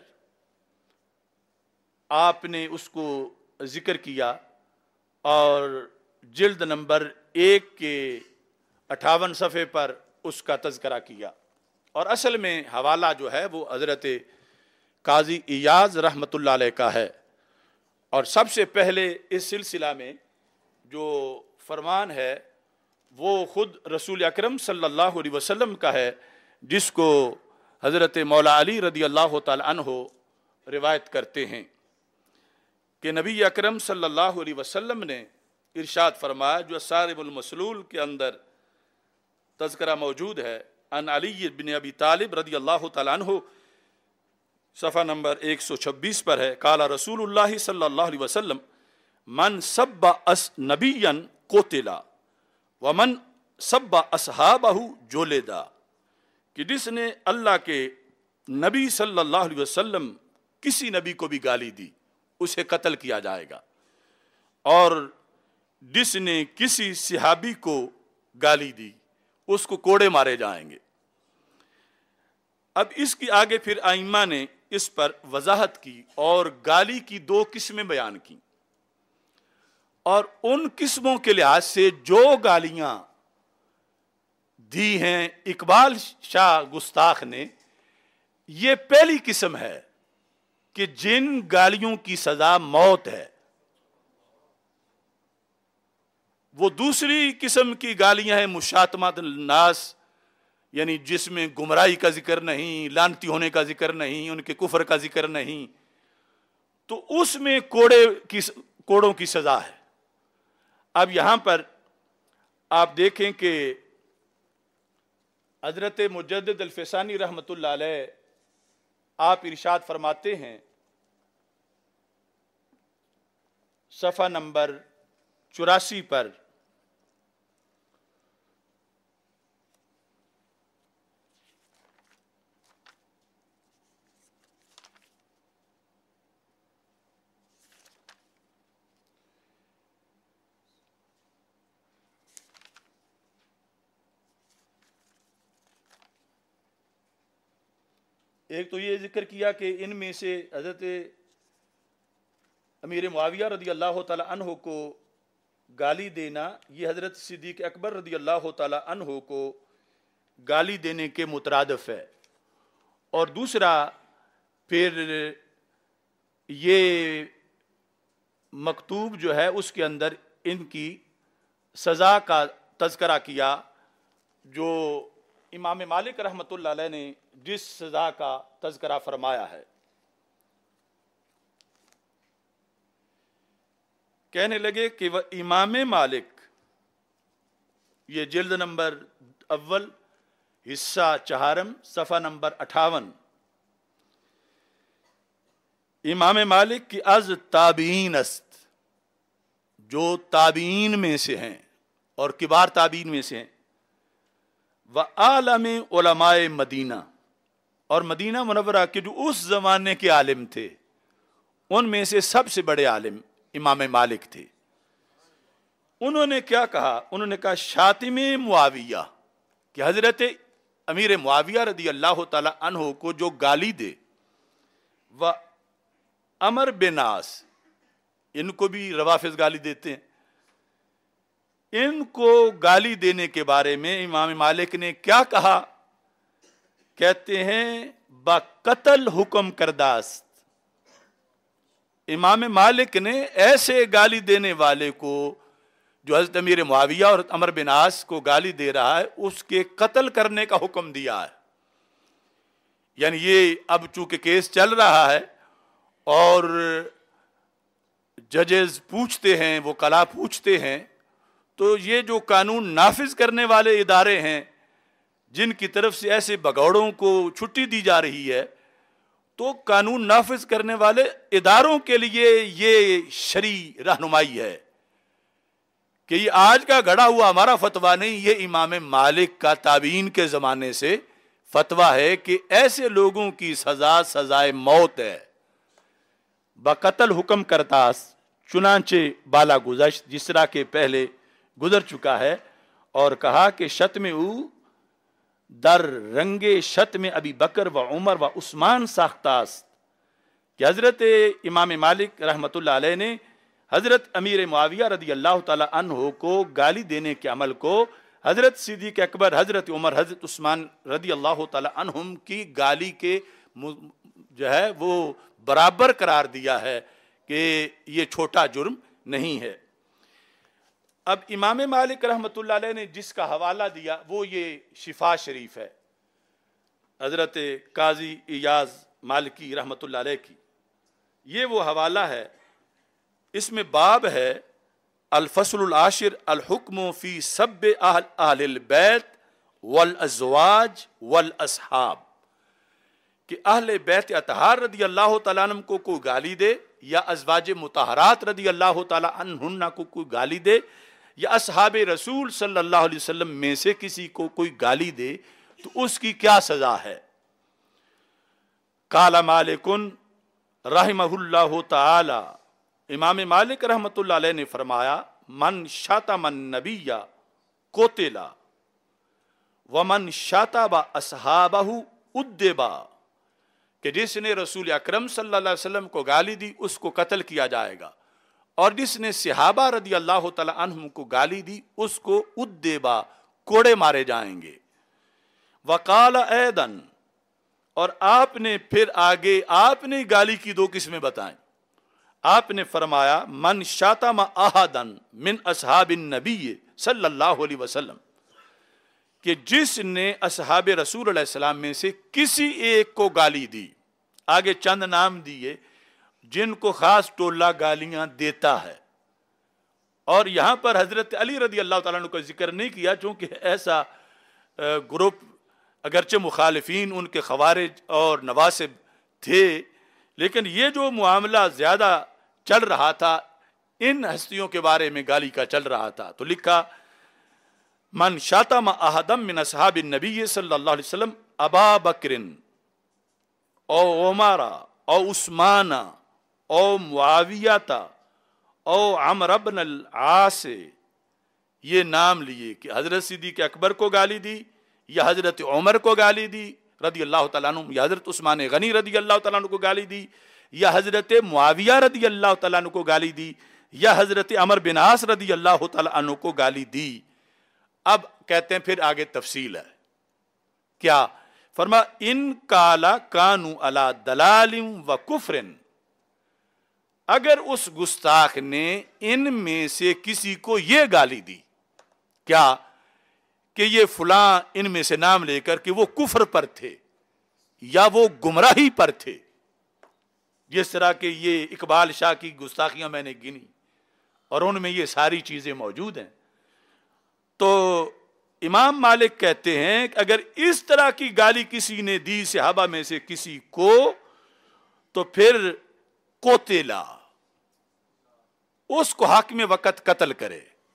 S1: آپ نے اس کو ذکر کیا، اور جلد نمبر 1 کے 58 صفحے پر اس کا تذکرہ کیا. اور اصل میں حوالہ جو ہے وہ حضرت قاضی ایاز رحمۃ اللہ علیہ کا ہے. اور سب سے پہلے اس سلسلہ میں جو فرمان ہے وہ خود رسول اکرم صلی اللہ علیہ وسلم کا ہے، جس کو حضرت مولا علی رضی اللہ تعالی عنہ روایت کرتے ہیں کہ نبی اکرم صلی اللہ علیہ وسلم نے ارشاد فرمایا، جو صارم المسلول کے اندر تذکرہ موجود ہے، ان علی بن ابی طالب رضی اللہ تعالی عنہ، صفحہ نمبر 126 پر ہے، قال رسول اللہ صلی اللہ علیہ وسلم من سب نبیا قتلا ومن سب اصحابہ جلدا. کہ جس نے اللہ کے نبی صلی اللہ علیہ وسلم کسی نبی کو بھی گالی دی اسے قتل کیا جائے گا، اور جس نے کسی صحابی کو گالی دی اس کو کوڑے مارے جائیں گے. اب اس کی آگے پھر ائمہ نے اس پر وضاحت کی اور گالی کی 2 قسمیں بیان کی، اور ان قسموں کے لحاظ سے جو گالیاں دی ہیں اقبال شاہ گستاخ نے، یہ پہلی قسم ہے کہ جن گالیوں کی سزا موت ہے۔ وہ دوسری قسم کی گالیاں ہیں مشاتمات الناس، یعنی جس میں گمراہی کا ذکر نہیں، لعنتی ہونے کا ذکر نہیں، ان کے کفر کا ذکر نہیں، تو اس میں کوڑوں کی سزا ہے۔ اب یہاں پر آپ دیکھیں کہ حضرت مجدد الفسانی رحمۃ اللہ علیہ آپ ارشاد فرماتے ہیں صفحہ نمبر 84 پر، ایک تو یہ ذکر کیا کہ ان میں سے حضرت امیر معاویہ رضی اللہ تعالی عنہ کو گالی دینا یہ حضرت صدیق اکبر رضی اللہ تعالی عنہ کو گالی دینے کے مترادف ہے، اور دوسرا پھر یہ مکتوب جو ہے اس کے اندر ان کی سزا کا تذکرہ کیا، جو امام مالک رحمۃ اللہ علیہ نے جس سزا کا تذکرہ فرمایا ہے۔ کہنے لگے کہ وہ امام مالک، یہ جلد نمبر اول حصہ 4 صفحہ نمبر 58، امام مالک کی از تابعین است، جو تابعین میں سے ہیں اور کبار تابعین میں سے ہیں، وعالم علماء مدینہ، اور مدینہ منورہ کے جو اس زمانے کے عالم تھے ان میں سے سب سے بڑے عالم امام مالک تھے۔ انہوں نے کیا کہا؟ انہوں نے کہا شاتم معاویہ، کہ حضرت امیر معاویہ رضی اللہ تعالی عنہ کو جو گالی دے، و امر بناس، ان کو بھی روافظ گالی دیتے ہیں، ان کو گالی دینے کے بارے میں امام مالک نے کیا کہا؟ کہتے ہیں با قتل حکم کرداست۔ امام مالک نے ایسے گالی دینے والے کو جو حضرت امیر معاویہ اور عمر بن عاص کو گالی دے رہا ہے اس کے قتل کرنے کا حکم دیا ہے۔ یعنی یہ اب چونکہ کیس چل رہا ہے اور ججز پوچھتے ہیں، وکلاء پوچھتے ہیں، تو یہ جو قانون نافذ کرنے والے ادارے ہیں جن کی طرف سے ایسے بگوڑوں کو چھٹی دی جا رہی ہے، تو قانون نافذ کرنے والے اداروں کے لیے یہ شرعی رہنمائی ہے کہ یہ آج کا گھڑا ہوا ہمارا فتویٰ نہیں، یہ امام مالک کا تابعین کے زمانے سے فتویٰ ہے کہ ایسے لوگوں کی سزا سزائے موت ہے۔ بقتل حکم کرتاس، چنانچہ بالا گزشت، جس طرح کے پہلے گزر چکا ہے، اور کہا کہ شتم او در رنگ شتم ابی بکر و عمر و عثمان ساختاست، کہ حضرت امام مالک رحمۃ اللہ علیہ نے حضرت امیر معاویہ رضی اللہ تعالی عنہ کو گالی دینے کے عمل کو حضرت صدیق اکبر، حضرت عمر، حضرت عثمان رضی اللہ تعالی عنہم کی گالی کے جو ہے وہ برابر قرار دیا ہے کہ یہ چھوٹا جرم نہیں ہے۔ اب امام مالک رحمۃ اللہ علیہ نے جس کا حوالہ دیا وہ یہ شفا شریف ہے، حضرت قاضی ایاز مالکی رحمۃ اللہ علیہ کی، یہ وہ حوالہ ہے۔ اس میں باب ہے الفصل العاشر الحکم فی سب اہل البیت والازواج والاصحاب، کہ اہل بیت اطہار رضی اللہ تعالیٰ عنہ کو کوئی گالی دے، یا ازواج مطہرات رضی اللہ تعالیٰ عنہن کو کوئی گالی دے، یا اصحاب رسول صلی اللہ علیہ وسلم میں سے کسی کو کوئی گالی دے، تو اس کی کیا سزا ہے؟ قال مالک رحمہ اللہ تعالی، امام مالک رحمۃ اللہ علیہ نے فرمایا من شتم النبی قتل ومن شتم اصحابہ ادبا کہ جس نے رسول اکرم صلی اللہ علیہ وسلم کو گالی دی اس کو قتل کیا جائے گا، اور جس نے صحابہ رضی اللہ تعالی عنہم کو گالی دی اس کو ادبا کوڑے مارے جائیں گے۔ وقال ایدن، اور آپ نے پھر آگے آپ نے گالی کی دو قسمیں بتائیں۔ آپ نے فرمایا من شاتم احدن من اصحاب النبی صلی اللہ علیہ وسلم، کہ جس نے اصحاب رسول علیہ السلام میں سے کسی ایک کو گالی دی، آگے چند نام دیے جن کو خاص ٹولہ گالیاں دیتا ہے، اور یہاں پر حضرت علی رضی اللہ تعالیٰ عنہ کا ذکر نہیں کیا چونکہ ایسا گروپ اگرچہ مخالفین ان کے خوارج اور نواسب تھے، لیکن یہ جو معاملہ زیادہ چل رہا تھا ان ہستیوں کے بارے میں گالی کا چل رہا تھا، تو لکھا من شاتم احدم من اصحاب النبی صلی اللہ علیہ وسلم ابا بکر او عمر او عثمان او معاویہ او عمرو بن العاص، یہ نام لیے کہ حضرت صدیق اکبر کو گالی دی یا حضرت عمر کو گالی دی رضی اللہ تعالیٰ عنہ، یا حضرت عثمان غنی رضی اللہ تعالیٰ عنہ کو گالی دی، یا حضرت معاویہ رضی اللہ تعالیٰ عنہ کو گالی دی، یا حضرت عمر بن عاص رضی اللہ تعالیٰ عنہ کو گالی دی۔ اب کہتے ہیں پھر آگے تفصیل ہے، کیا فرما ان کالا کانو علی دلال و کفر، اگر اس گستاخ نے ان میں سے کسی کو یہ گالی دی کیا کہ یہ فلاں ان میں سے نام لے کر کہ وہ کفر پر تھے یا وہ گمراہی پر تھے، جس طرح کہ یہ اقبال شاہ کی گستاخیاں میں نے گنی اور ان میں یہ ساری چیزیں موجود ہیں، تو امام مالک کہتے ہیں کہ اگر اس طرح کی گالی کسی نے دی صحابہ میں سے کسی کو تو پھر قتلا، اس کو حاکم وقت قتل کرے،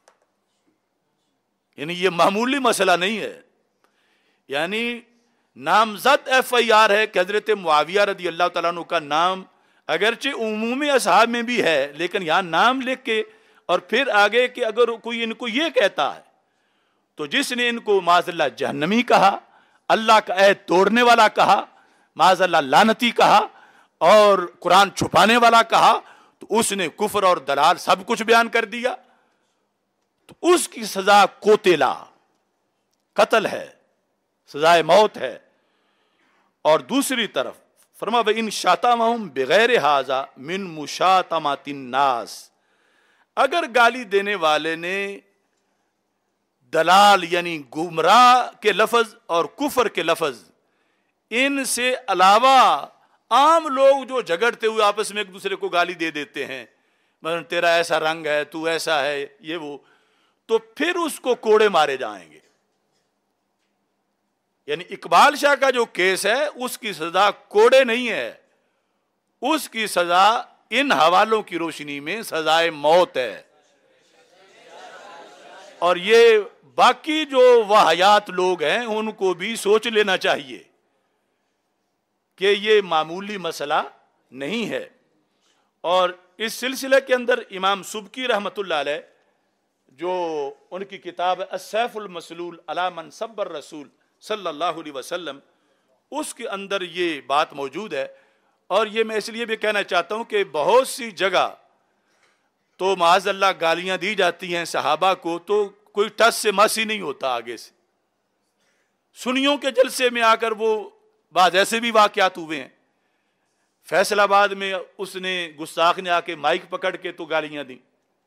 S1: یعنی یہ معمولی مسئلہ نہیں ہے، یعنی نامزد ایف آئی آر ہے کہ حضرت معاویہ رضی اللہ تعالیٰ عنہ کا نام اگرچہ عمومی اصحاب میں بھی ہے لیکن یہاں نام لکھ کے اور پھر آگے کہ اگر کوئی ان کو یہ کہتا ہے تو جس نے ان کو معاذ اللہ جہنمی کہا، اللہ کا عہد توڑنے والا کہا، معاذ اللہ لعنتی کہا اور قرآن چھپانے والا کہا، تو اس نے کفر اور دلال سب کچھ بیان کر دیا، تو اس کی سزا قتلا، قتل ہے، سزائے موت ہے۔ اور دوسری طرف فرما وَإِن شَاتَمَهُمْ بِغَيْرِ هَذَا مِن مُشَاتَمَةِ النَّاسِ، اگر گالی دینے والے نے دلال یعنی گمراہ کے لفظ اور کفر کے لفظ ان سے علاوہ عام لوگ جو جھگڑتے ہوئے آپس میں ایک دوسرے کو گالی دے دیتے ہیں، مثلا تیرا ایسا رنگ ہے، تو ایسا ہے، یہ وہ، تو پھر اس کو کوڑے مارے جائیں گے۔ یعنی اقبال شاہ کا جو کیس ہے اس کی سزا کوڑے نہیں ہے، اس کی سزا ان حوالوں کی روشنی میں سزائے موت ہے۔ اور یہ باقی جو واہیات لوگ ہیں ان کو بھی سوچ لینا چاہیے کہ یہ معمولی مسئلہ نہیں ہے۔ اور اس سلسلے کے اندر امام سبکی رحمۃ اللہ علیہ جو ان کی کتاب السیف المسلول علی من سب الرسول صلی اللہ علیہ وسلم، اس کے اندر یہ بات موجود ہے، اور یہ میں اس لیے بھی کہنا چاہتا ہوں کہ بہت سی جگہ تو معاذ اللہ گالیاں دی جاتی ہیں صحابہ کو تو کوئی ٹس سے مس ہی نہیں ہوتا، آگے سے سنیوں کے جلسے میں آ کر وہ بعض ایسے بھی واقعات ہوئے ہیں، فیصل آباد میں اس نے گستاخ نے آ کے مائک پکڑ کے تو گالیاں دیں،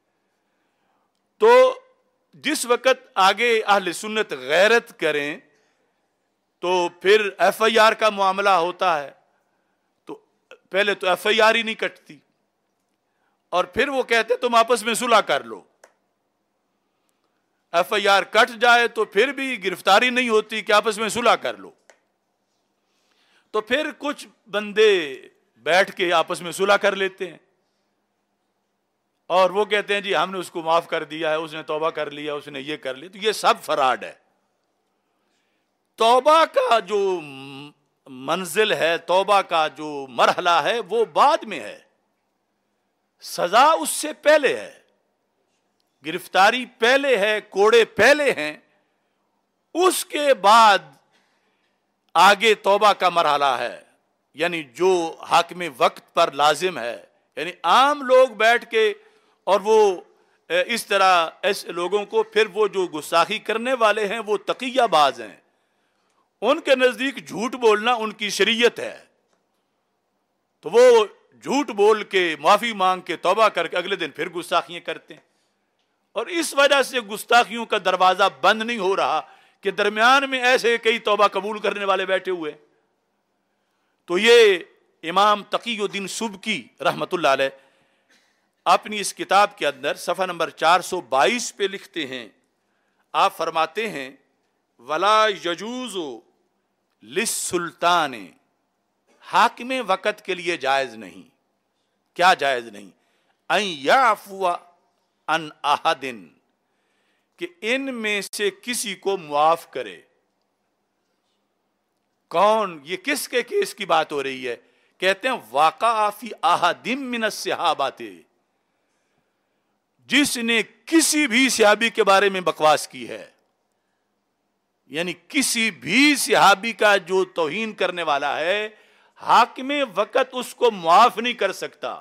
S1: تو جس وقت آگے اہل سنت غیرت کریں تو پھر ایف آئی آر کا معاملہ ہوتا ہے، تو پہلے تو ایف آئی آر ہی نہیں کٹتی اور پھر وہ کہتے تم آپس میں صلح کر لو، ایف آئی آر کٹ جائے تو پھر بھی گرفتاری نہیں ہوتی کہ آپس میں صلح کر لو، تو پھر کچھ بندے بیٹھ کے آپس میں صلح کر لیتے ہیں اور وہ کہتے ہیں جی ہم نے اس کو معاف کر دیا ہے، اس نے توبہ کر لیا، اس نے یہ کر لیا، تو یہ سب فراڈ ہے۔ توبہ کا جو منزل ہے، توبہ کا جو مرحلہ ہے وہ بعد میں ہے، سزا اس سے پہلے ہے، گرفتاری پہلے ہے، کوڑے پہلے ہیں، اس کے بعد آگے توبہ کا مرحلہ ہے، یعنی جو حاکم وقت پر لازم ہے، یعنی عام لوگ بیٹھ کے اور وہ اس طرح ایسے لوگوں کو، پھر وہ جو گستاخی کرنے والے ہیں وہ تقیہ باز ہیں، ان کے نزدیک جھوٹ بولنا ان کی شریعت ہے، تو وہ جھوٹ بول کے معافی مانگ کے توبہ کر کے اگلے دن پھر گستاخیاں کرتے ہیں، اور اس وجہ سے گستاخیوں کا دروازہ بند نہیں ہو رہا کہ درمیان میں ایسے کئی توبہ قبول کرنے والے بیٹھے ہوئے۔ تو یہ امام تقی الدین سبکی رحمت اللہ علیہ اپنی اس کتاب کے اندر صفحہ نمبر 422 پہ لکھتے ہیں، آپ فرماتے ہیں وَلَا يَجُوزُ لِلسُّلطان، حاکم وقت کے لیے جائز نہیں، کیا جائز نہیں؟ ان یعفو عن احد، کہ ان میں سے کسی کو معاف کرے۔ کون؟ یہ کس کے کیس کی بات ہو رہی ہے؟ کہتے ہیں واقع فی احد من الصحابۃ، جس نے کسی بھی صحابی کے بارے میں بکواس کی ہے، یعنی کسی بھی صحابی کا جو توہین کرنے والا ہے، حاکم وقت اس کو معاف نہیں کر سکتا۔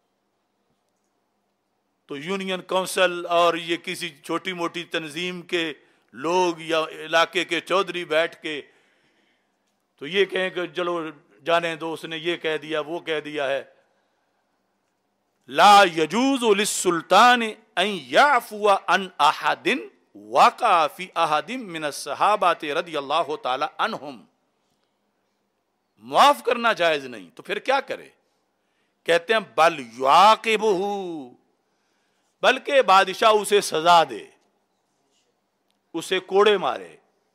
S1: تو یونین کونسل اور یہ کسی چھوٹی موٹی تنظیم کے لوگ یا علاقے کے چودھری بیٹھ کے تو یہ کہیں کہ چلو جانے دو، اس نے یہ کہہ دیا وہ کہہ دیا ہے۔ لا یجوز للسلطان ان یعفو عن احد وقع فی احد من الصحابۃ رضی اللہ تعالی عنہم، معاف کرنا جائز نہیں، تو پھر کیا کرے؟ کہتے ہیں بل یعاقبہ، بلکہ بادشاہ اسے سزا دے، اسے کوڑے مارے،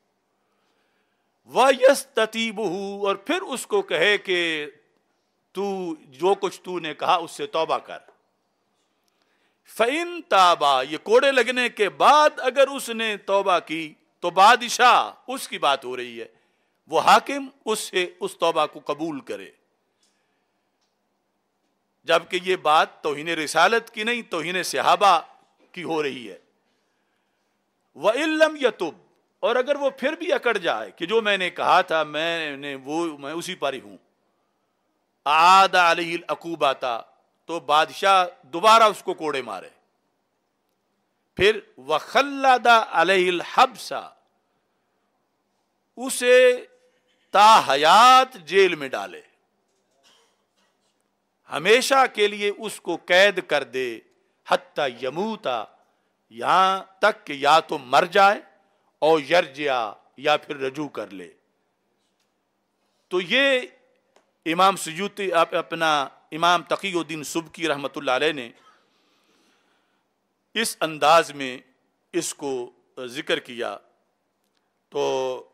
S1: وَيَسْتَتِيبُهُ، اور پھر اس کو کہے کہ تو جو کچھ تو نے کہا اس سے توبہ کر۔ فَإِن تَابَ، یہ کوڑے لگنے کے بعد اگر اس نے توبہ کی تو بادشاہ، اس کی بات ہو رہی ہے، وہ حاکم اس سے اس توبہ کو قبول کرے، جبکہ یہ بات توہین رسالت کی نہیں، توہین صحابہ کی ہو رہی ہے۔ وَإِن لَمْ يَتُبْ، اور اگر وہ پھر بھی اکڑ جائے کہ جو میں نے کہا تھا میں اسی پر ہی ہوں، اعاد علیہ العقوبۃ، تو بادشاہ دوبارہ اس کو کوڑے مارے، پھر وخلد علیہ الحبس، اسے تا حیات جیل میں ڈالے، ہمیشہ کے لیے اس کو قید کر دے، حتی یموتا، یہاں تک کہ یا تو مر جائے اور یرجع، یا پھر رجوع کر لے۔ تو یہ امام سیوطی اپنا امام تقی الدین سبکی رحمت اللہ علیہ نے اس انداز میں اس کو ذکر کیا۔ تو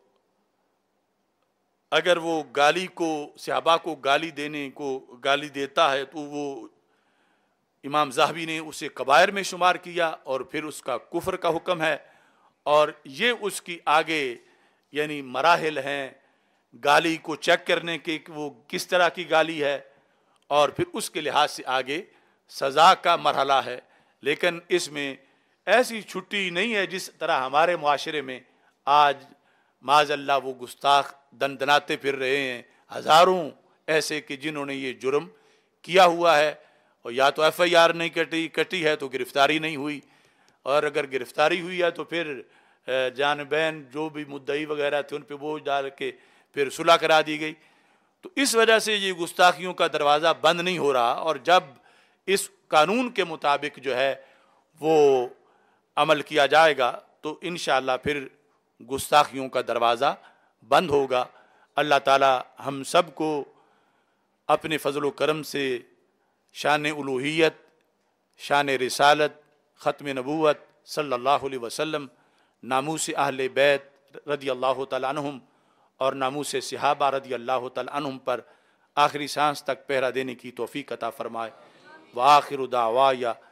S1: اگر وہ گالی کو، صحابہ کو گالی دینے کو گالی دیتا ہے تو وہ امام ذہبی نے اسے کبائر میں شمار کیا، اور پھر اس کا کفر کا حکم ہے، اور یہ اس کی آگے یعنی مراحل ہیں گالی کو چیک کرنے کے کہ وہ کس طرح کی گالی ہے، اور پھر اس کے لحاظ سے آگے سزا کا مرحلہ ہے۔ لیکن اس میں ایسی چھٹی نہیں ہے جس طرح ہمارے معاشرے میں آج معاذ اللہ وہ گستاخ دندناتے پھر رہے ہیں، ہزاروں ایسے کہ جنہوں نے یہ جرم کیا ہوا ہے، اور یا تو ایف آئی آر نہیں کٹی ہے تو گرفتاری نہیں ہوئی، اور اگر گرفتاری ہوئی ہے تو پھر جانبین جو بھی مدعی وغیرہ تھے ان پہ بوجھ ڈال کے پھر صلح کرا دی گئی۔ تو اس وجہ سے یہ گستاخیوں کا دروازہ بند نہیں ہو رہا، اور جب اس قانون کے مطابق جو ہے وہ عمل کیا جائے گا تو انشاءاللہ پھر گستاخیوں کا دروازہ بند ہوگا۔ اللہ تعالی ہم سب کو اپنے فضل و کرم سے شان الوہیت، شان رسالت، ختم نبوت صلی اللہ علیہ وسلم، ناموس اہل بیت رضی اللہ تعالی عنہم اور ناموس صحابہ رضی اللہ تعالی عنہم پر آخری سانس تک پہرا دینے کی توفیق عطا فرمائے۔ وآخر دعوایا